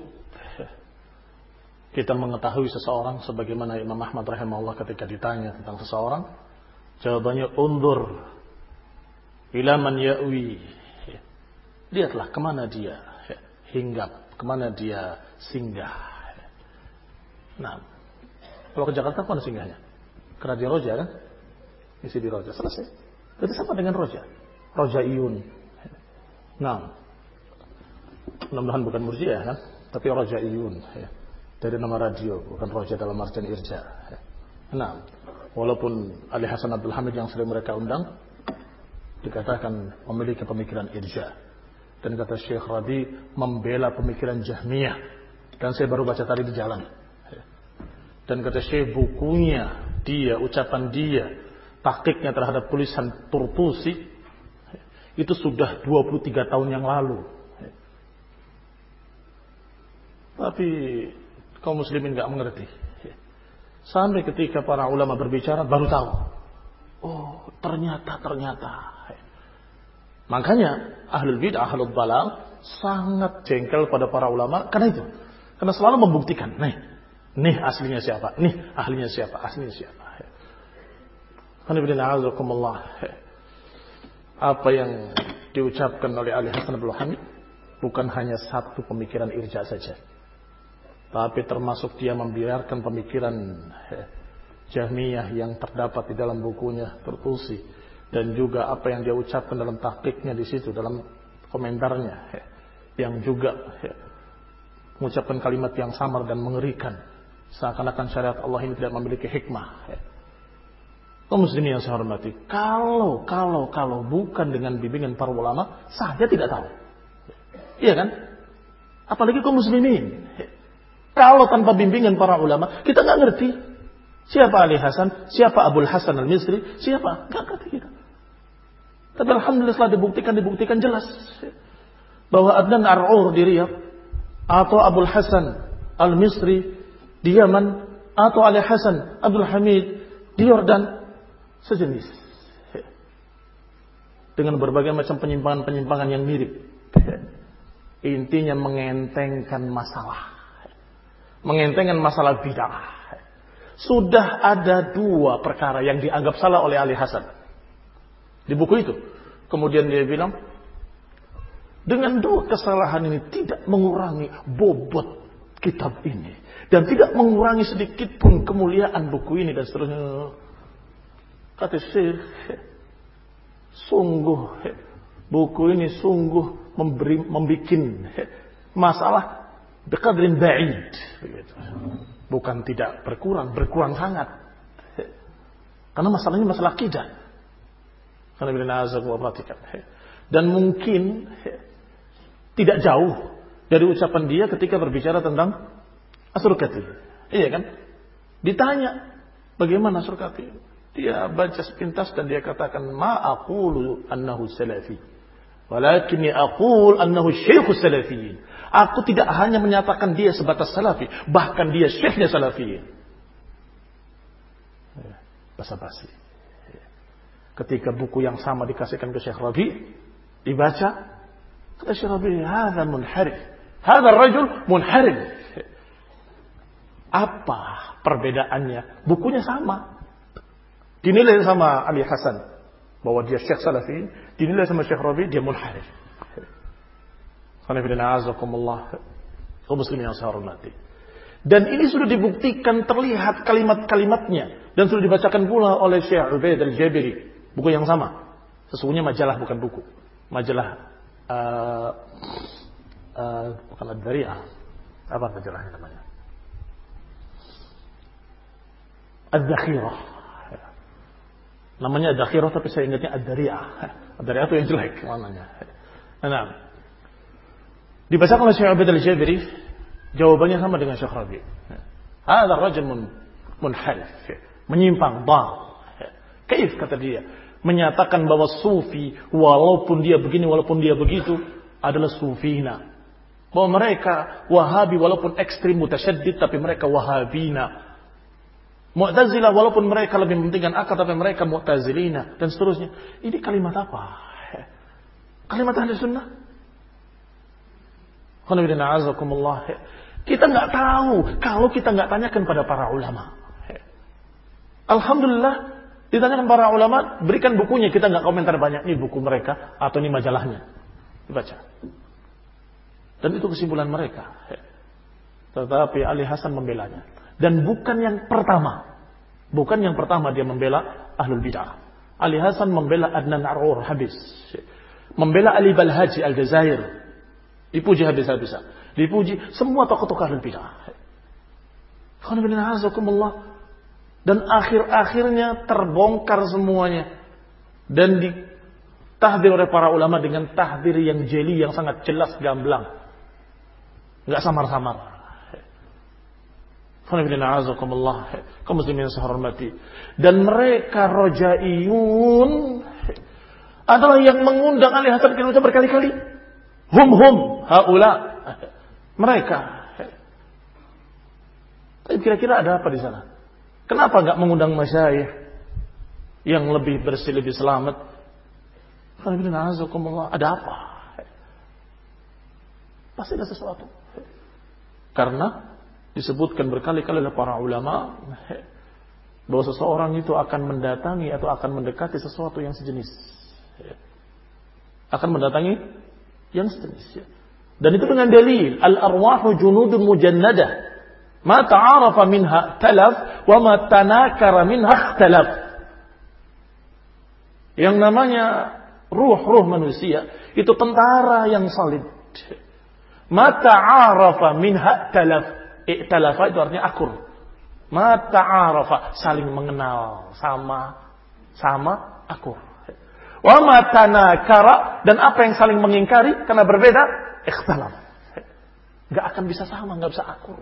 kita mengetahui seseorang sebagaimana Imam Ahmad rahimahullah ketika ditanya tentang seseorang, jawabannya undur ila man ya'wi. Lihatlah kemana dia hinggap, kemana dia singgah. Nah, kalau ke Jakarta mana singgahnya? Karena dia roja kan? Isi di roja, selesai. Jadi sama dengan roja. Roja Iyun. Nah, mudah-mudahan bukan Murji'ah kan? Tapi roja Iyun. Dari nama radio, bukan roja dalam artian irja. Nah, walaupun Ali Hasan Abdul Hamid yang sering mereka undang, dikatakan memiliki pemikiran irja. Dan kata Syekh Rabi membela pemikiran Jahmiyah. Dan saya baru baca tadi di jalan. Dan kata Syekh bukunya dia, ucapan dia, tahqiqnya terhadap tulisan Turtusi itu sudah 23 tahun yang lalu. Tapi kaum muslimin gak mengerti. Sampai ketika para ulama berbicara baru tahu. Oh, ternyata. Makanya ahlul bid'ah, ahlul dalal sangat jengkel pada para ulama karena itu. Karena selalu membuktikan, nih aslinya siapa? Nih ahlinya siapa? Aslinya siapa? Apa yang diucapkan oleh Ali Hasan Abdul Hamid bukan hanya satu pemikiran irja saja, tapi termasuk dia membiarkan pemikiran Jahmiyah yang terdapat di dalam bukunya Turtusi, dan juga apa yang dia ucapkan dalam tahqiqnya di situ, dalam komentarnya, yang juga mengucapkan kalimat yang samar dan mengerikan, seakan-akan syariat Allah ini tidak memiliki hikmah. Kaum muslimin yang saya hormati, kalau bukan dengan bimbingan para ulama, saya tidak tahu. Iya kan? Apalagi kaum muslimin. Kalau tanpa bimbingan para ulama, kita nggak ngerti siapa Ali Hasan, siapa Abul Hasan Al-Misri, siapa, nggak ngerti kita. Tapi alhamdulillah setelah dibuktikan jelas bahwa Adnan Ar-Ur di Riyadh, atau Abul Hasan Al-Misri di Yaman, atau Ali Hasan Abdul Hamid di Yordan, sejenis, dengan berbagai macam penyimpangan-penyimpangan yang mirip. Intinya mengentengkan masalah bid'ah. Sudah ada 2 perkara yang dianggap salah oleh Ali Hasan di buku itu. Kemudian dia bilang, dengan 2 kesalahan ini tidak mengurangi bobot kitab ini dan tidak mengurangi sedikit pun kemuliaan buku ini, dan seterusnya. Kata Syekh, sungguh buku ini sungguh membuat masalah biqadrin ba'id, bukan tidak berkurang sangat, karena masalahnya masalah akidah. Perhatikan. Dan mungkin tidak jauh dari ucapan dia ketika berbicara tentang Asyurkati. Iya kan? Ditanya, bagaimana Asyurkati? Dia baca sepintas dan dia katakan, ma aqulu annahu salafi, walakinni aqul annahu syekhus salafiyin. Aku tidak hanya menyatakan dia sebatas salafi, bahkan dia syekhnya salafiyin. Basa-basi. Ketika buku yang sama dikasihkan ke Syekh Rabi, dibaca, kata Syekh Rabi, hadza munharif. Hadza rajul munharif. Apa perbedaannya? Bukunya sama. Dinilai sama Ali Hasan bahwa dia Syekh Salafi, dinilai sama Syekh Rabi dia munharif. Kaum muslimin yang saya hormati. Dan ini sudah dibuktikan terlihat kalimat-kalimatnya dan sudah dibacakan pula oleh Syekh Ubaid Al-Jabiri, buku yang sama. Sesungguhnya majalah bukan buku. Majalah bukan Ad-Dariyah. Apa majalahnya namanya? Ad-Dakhirah. Namanya Ad-Dakhirah tapi saya ingatnya Ad-Dariyah. Ad-Dariyah itu yang jelek namanya. Nah, dibacakan oleh Syekh Ubaid Al-Jabiri, jawabannya sama dengan Syekh Rabi. Hadza rajul munharif, menyimpang, dhal. Kaif kata dia, menyatakan bahwa sufi walaupun dia begini walaupun dia begitu adalah sufina. Bahwa mereka Wahabi walaupun ekstrim mutasyaddid tapi mereka Wahabina. Mu'tazilah walaupun mereka lebih mementingkan akal tapi mereka Mu'tazilina dan seterusnya. Ini kalimat apa? Kalimat ahli sunnah? Kita nggak tahu kalau kita nggak tanyakan pada para ulama. Alhamdulillah ditanyakan para ulama, berikan bukunya, kita nggak komentar banyak ini buku mereka atau ini majalahnya, dibaca. Dan itu kesimpulan mereka. Tetapi Ali Hasan membelanya. Dan bukan yang pertama dia membela ahlul bid'ah. Ali Hasan membela Adnan Arur habis, membela Ali Balhaji Al-Jazair, dipuji habis-habisan, dipuji semua tokoh-tokoh ahlul bid'ah. Dan akhir-akhirnya terbongkar semuanya dan ditahdir oleh para ulama dengan tahdir yang jeli, yang sangat jelas gamblang, nggak samar-samar. Kaum muslimin yang saya hormati. Dan mereka rojaiyun adalah yang mengundang Ali Hasan Kinuta berkali-kali. Hum haula. Mereka. Tapi kira-kira ada apa di sana? Kenapa enggak mengundang masyayikh yang lebih bersih, lebih selamat? Ada apa? Pasti ada sesuatu. Karena disebutkan berkali-kali oleh para ulama bahwa seseorang itu akan mendatangi atau akan mendekati sesuatu yang sejenis. Akan mendatangi yang sejenis. Dan itu dengan dalil al-arwahu junudun mujannadah. Ma ta'arafa minha talaf wa ma tanakara minha ikhtalaf. Yang namanya ruh manusia itu tentara yang salib. Ma ta'arafa minha talaf. Iktalafa itu artinya akur. Ma ta'arafa, saling mengenal, sama akur. Wa ma tanakara, dan apa yang saling mengingkari karena berbeda, ikhtalaf. Enggak akan bisa sama, enggak bisa akur.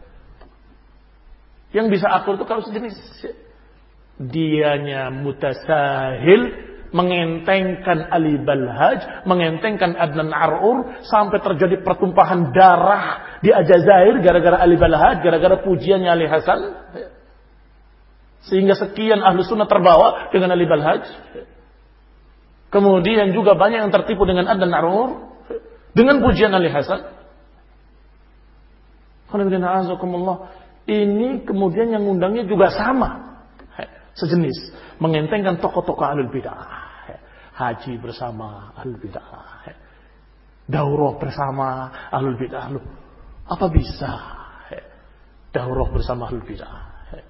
Yang bisa akur itu kalau sejenis. Dianya mutasahil, mengentengkan Ali Balhaj, mengentengkan Adnan Arur, sampai terjadi pertumpahan darah di Aljazair gara-gara Ali Balhaj, gara-gara pujiannya Ali Hasan, sehingga sekian ahlu sunnah terbawa dengan Ali Balhaj. Kemudian juga banyak yang tertipu dengan Adnan Arur dengan pujian Ali Hasan. Ini kemudian yang ngundangnya juga sama, sejenis, mengentengkan tokoh-tokoh ahlul bid'ah. Haji bersama ahlul bid'ah, daurah bersama ahlul bid'ah. Apa bisa daurah bersama ahlul bid'ah?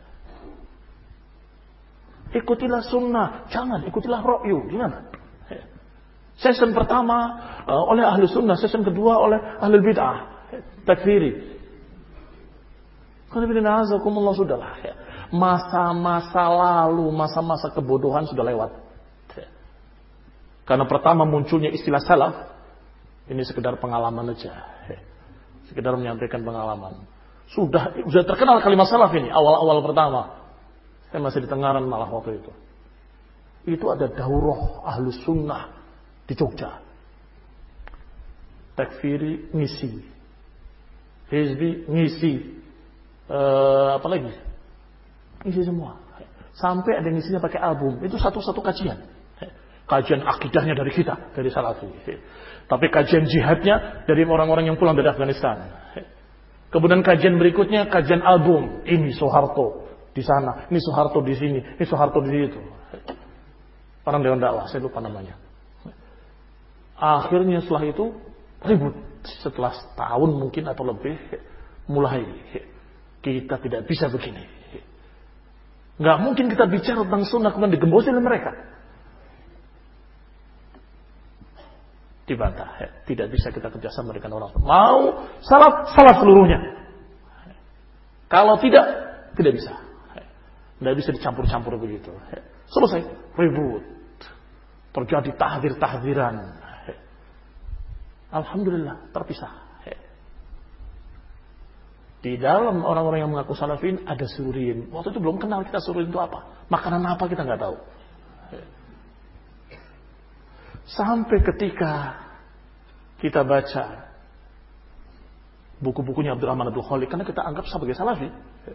Ikutilah sunnah, jangan ikutilah ra'yu. Gimana? Season pertama oleh ahlu sunnah, season kedua oleh ahlul bid'ah, takfiri. Sudahlah. Masa-masa lalu, masa-masa kebodohan sudah lewat. Karena pertama munculnya istilah salaf, ini sekedar pengalaman aja. Sekedar menyampaikan pengalaman. Sudah terkenal kalimat salaf ini, awal-awal pertama. Saya masih di Tengaran malah waktu itu. Itu ada daurah Ahlus Sunnah di Jogja. Takfiri ngisi. Hizbi ngisi. Apa lagi? Ngisi semua. Sampai ada yang ngisinya pakai album. Itu satu-satu kajian. Kajian akidahnya dari kita, dari Salafi. Tapi kajian jihadnya dari orang-orang yang pulang dari Afghanistan. Kemudian kajian berikutnya, kajian album. Ini Soeharto di sana, ini Soeharto di sini, ini Soeharto di situ. Orang Dewan Dakwah, saya lupa namanya. Akhirnya setelah itu ribut. Setelah setahun mungkin atau lebih, mulai kita tidak bisa begini. Nggak mungkin kita bicara tentang sunnah kemudian digembosi oleh mereka. Dibantah, tidak bisa kita kerjasama dengan orang. Mau salaf seluruhnya. Kalau tidak bisa. Tidak bisa dicampur-campur begitu. Selesai, ribut. Terjadi tahdir-tahdiran. Alhamdulillah terpisah. Di dalam orang-orang yang mengaku salafin ada sururiyin. Waktu itu belum kenal kita sururiyin itu apa. Makanan apa kita nggak tahu. Sampai ketika kita baca buku-bukunya Abdul Rahman Abdul Khaliq, karena kita anggap sebagai salafi.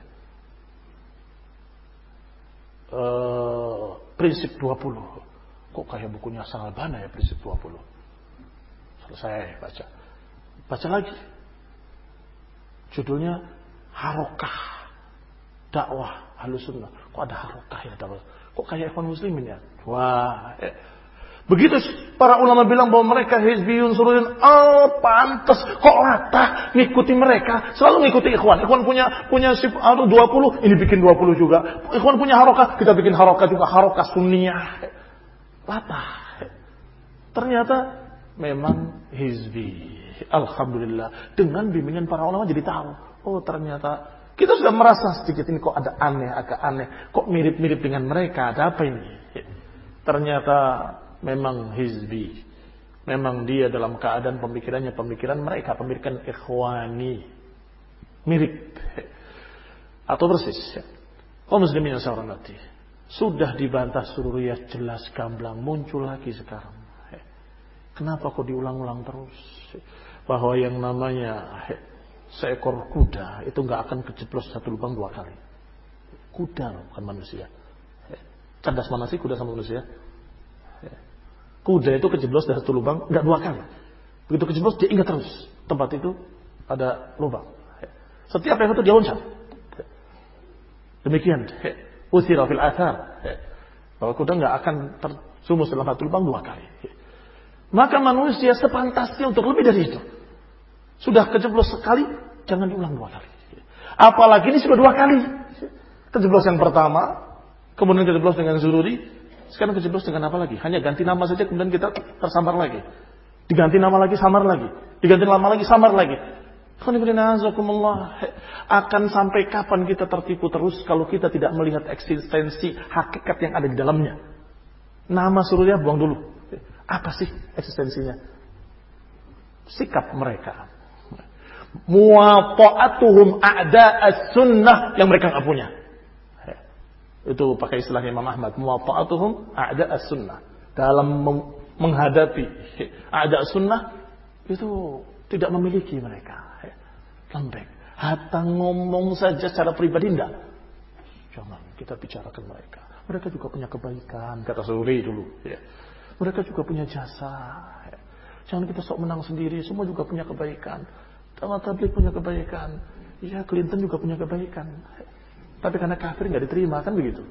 Prinsip 20. Kok kayak bukunya Al-Albani ya, Prinsip 20. Selesai baca. Baca lagi. Judulnya Harokah Dakwah Ahlus Sunnah. Kok ada harokah ya dakwah? Kok kayak Ikhwan Muslimin ya? Wah, begitu para ulama bilang bahwa mereka hizbiyun sururiyun, pantas kok rata ngikuti mereka, selalu ngikuti ikhwan. Ikhwan punya sif 20, ini bikin 20 juga. Ikhwan punya harokah, kita bikin harokah juga, harokah sunniyah. Rata. Ternyata memang hizbi. Alhamdulillah, dengan bimbingan para ulama jadi tahu. Oh, ternyata kita sudah merasa sedikit ini kok ada aneh, agak aneh. Kok mirip-mirip dengan mereka, ada apa ini? Ternyata memang hizbi. Memang dia dalam keadaan pemikirannya pemikiran mereka, pemikiran ikhwani. Mirip. Atau persis. Kaum muslimin yang saya hormati. Sudah dibantah sururiyah jelas gamblang, muncul lagi sekarang. Kenapa kok diulang-ulang terus? Bahwa yang namanya seekor kuda itu nggak akan kejeblos satu lubang 2 kali. Kuda bukan manusia. Cerdas mana sih kuda sama manusia? Kuda itu kejeblos dari 1 lubang, enggak 2 kali. Begitu kejeblos dia ingat terus tempat itu ada lubang. Setiap yang itu dia loncat. Demikian. Usira fil athar. Bahwa kuda enggak akan tersumus dalam 1 lubang 2 kali. Maka manusia sepantasnya untuk lebih dari itu. Sudah kejeblos sekali, jangan diulang 2 kali. Apalagi ini sudah 2 kali. Kejeblos yang pertama, kemudian kejeblos dengan zururi. Sekarang kejeblos dengan apa lagi? Hanya ganti nama saja kemudian kita tersambar lagi. Diganti nama lagi, samar lagi. Diganti nama lagi, samar lagi. Akan sampai kapan kita tertipu terus kalau kita tidak melihat eksistensi hakikat yang ada di dalamnya. Nama sururiyah buang dulu. Apa sih eksistensinya? Sikap mereka. Muwafa'atuhum a'da'as sunnah yang mereka nggak punya. Itu pakai istilahnya Imam Ahmad. Muwafa'atuhum a'da'as sunnah. Dalam menghadapi a'da'as sunnah itu tidak memiliki mereka. Lembek. Hatta ngomong saja secara pribadi enggak. Jangan kita bicarakan mereka. Mereka juga punya kebaikan. Kata Suri dulu. Mereka juga punya jasa. Jangan kita sok menang sendiri. Semua juga punya kebaikan. Tabligh punya kebaikan. Ya, Clinton juga punya kebaikan. Tapi karena kafir nggak diterima kan begitu.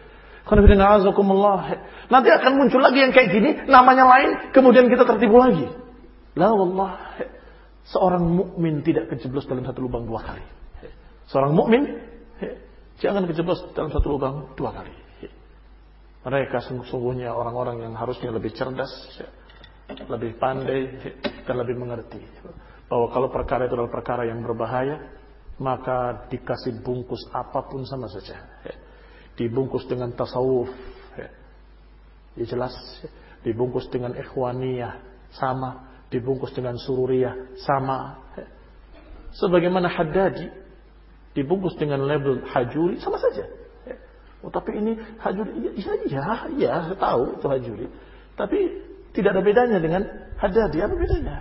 Nanti akan muncul lagi yang kayak gini, namanya lain, kemudian kita tertipu lagi. La wallah, seorang mukmin tidak kejeblos dalam 1 lubang 2 kali. Seorang mukmin jangan kejeblos dalam 1 lubang 2 kali. Mereka sungguh-sungguhnya orang-orang yang harusnya lebih cerdas, lebih pandai, dan lebih mengerti. Bahwa kalau perkara itu adalah perkara yang berbahaya, maka dikasih bungkus apapun sama saja. Dibungkus dengan tasawuf, ya jelas. dibungkus dengan ikhwaniyah, sama. Dibungkus dengan sururiyah, sama. Sebagaimana Haddadi dibungkus dengan label Hajuri, sama saja. Oh, tapi ini Hajuri, iya, saya tahu itu Hajuri. Tapi tidak ada bedanya dengan Haddadi, apa bedanya?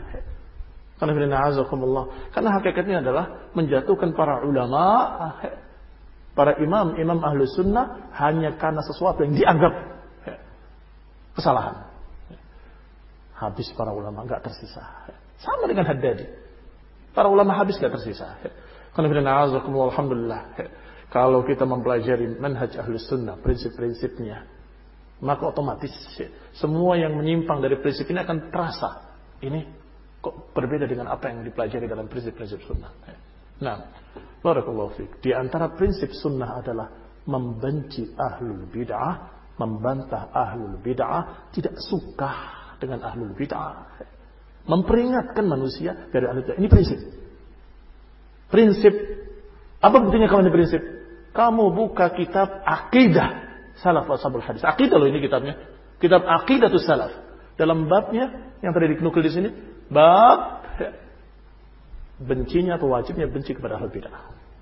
Karena hakikatnya adalah menjatuhkan para ulama, para imam ahlus sunnah hanya karena sesuatu yang dianggap kesalahan. Habis para ulama nggak tersisa. Sama dengan Haddadi. Para ulama habis nggak tersisa. Alhamdulillah. Kalau kita mempelajari manhaj ahlus sunnah, prinsip-prinsipnya, maka otomatis semua yang menyimpang dari prinsip ini akan terasa. Ini kok berbeda dengan apa yang dipelajari dalam prinsip-prinsip sunnah. Nah, barakallahu fiik. Di antara prinsip sunnah adalah membenci ahlul bid'ah, membantah ahlul bid'ah, tidak suka dengan ahlul bid'ah, memperingatkan manusia dari ahlul bid'ah. Ini prinsip. Prinsip. Apa buktinya kalau ini prinsip? Kamu buka kitab Aqidah Salaf Ashabul Hadis. Aqidah loh ini kitabnya. Kitab Aqidatus Salaf. Dalam babnya yang tadi dinukil di sini, bab bencinya atau wajibnya benci kepada ahlul bid'ah.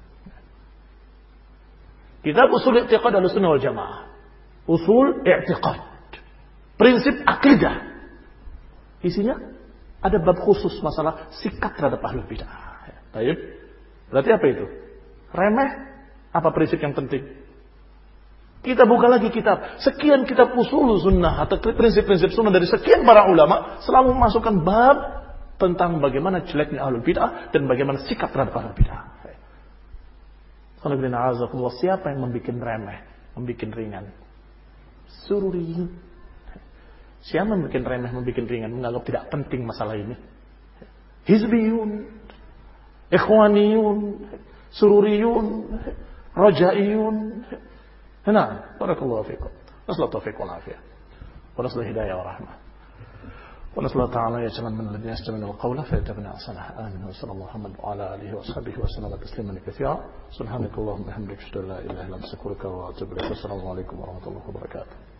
Kitab Usul I'tiqad Ahlussunnah wal Jamaah. Usul I'tiqad. Prinsip akidah. Isinya ada bab khusus masalah sikap terhadap ahlul bid'ah. Baik. Berarti apa itu? Remeh apa prinsip yang penting? Kita buka lagi kitab. Sekian kitab usul sunnah atau prinsip-prinsip sunnah dari sekian para ulama selalu memasukkan bab tentang bagaimana jeleknya ahlul bid'ah dan bagaimana sikap terhadap ahlul bid'ah. Siapa yang membuat remeh, membuat ringan? Sururiyin. Siapa yang membuat remeh, membuat ringan, menganggap tidak penting masalah ini? Hizbiyun, ikhwaniyun, sururiyun, rojaiyun. Nah, barakallahu fikum. Nasallahu taufiq wal afiyah. Wa nasallahu hidayah wa rahmah. ونسأل الله تعالى يجعل من الذين يستمعون القول فيتبعون أحسنه آمين وصلى الله وعلى آله وصحبه وسلم تسليما كثيرا سبحانك اللهم وبحمدك أشهد أن لا إله إلا أنت أستغفرك وأتوب إليك والسلام عليكم ورحمة الله وبركاته.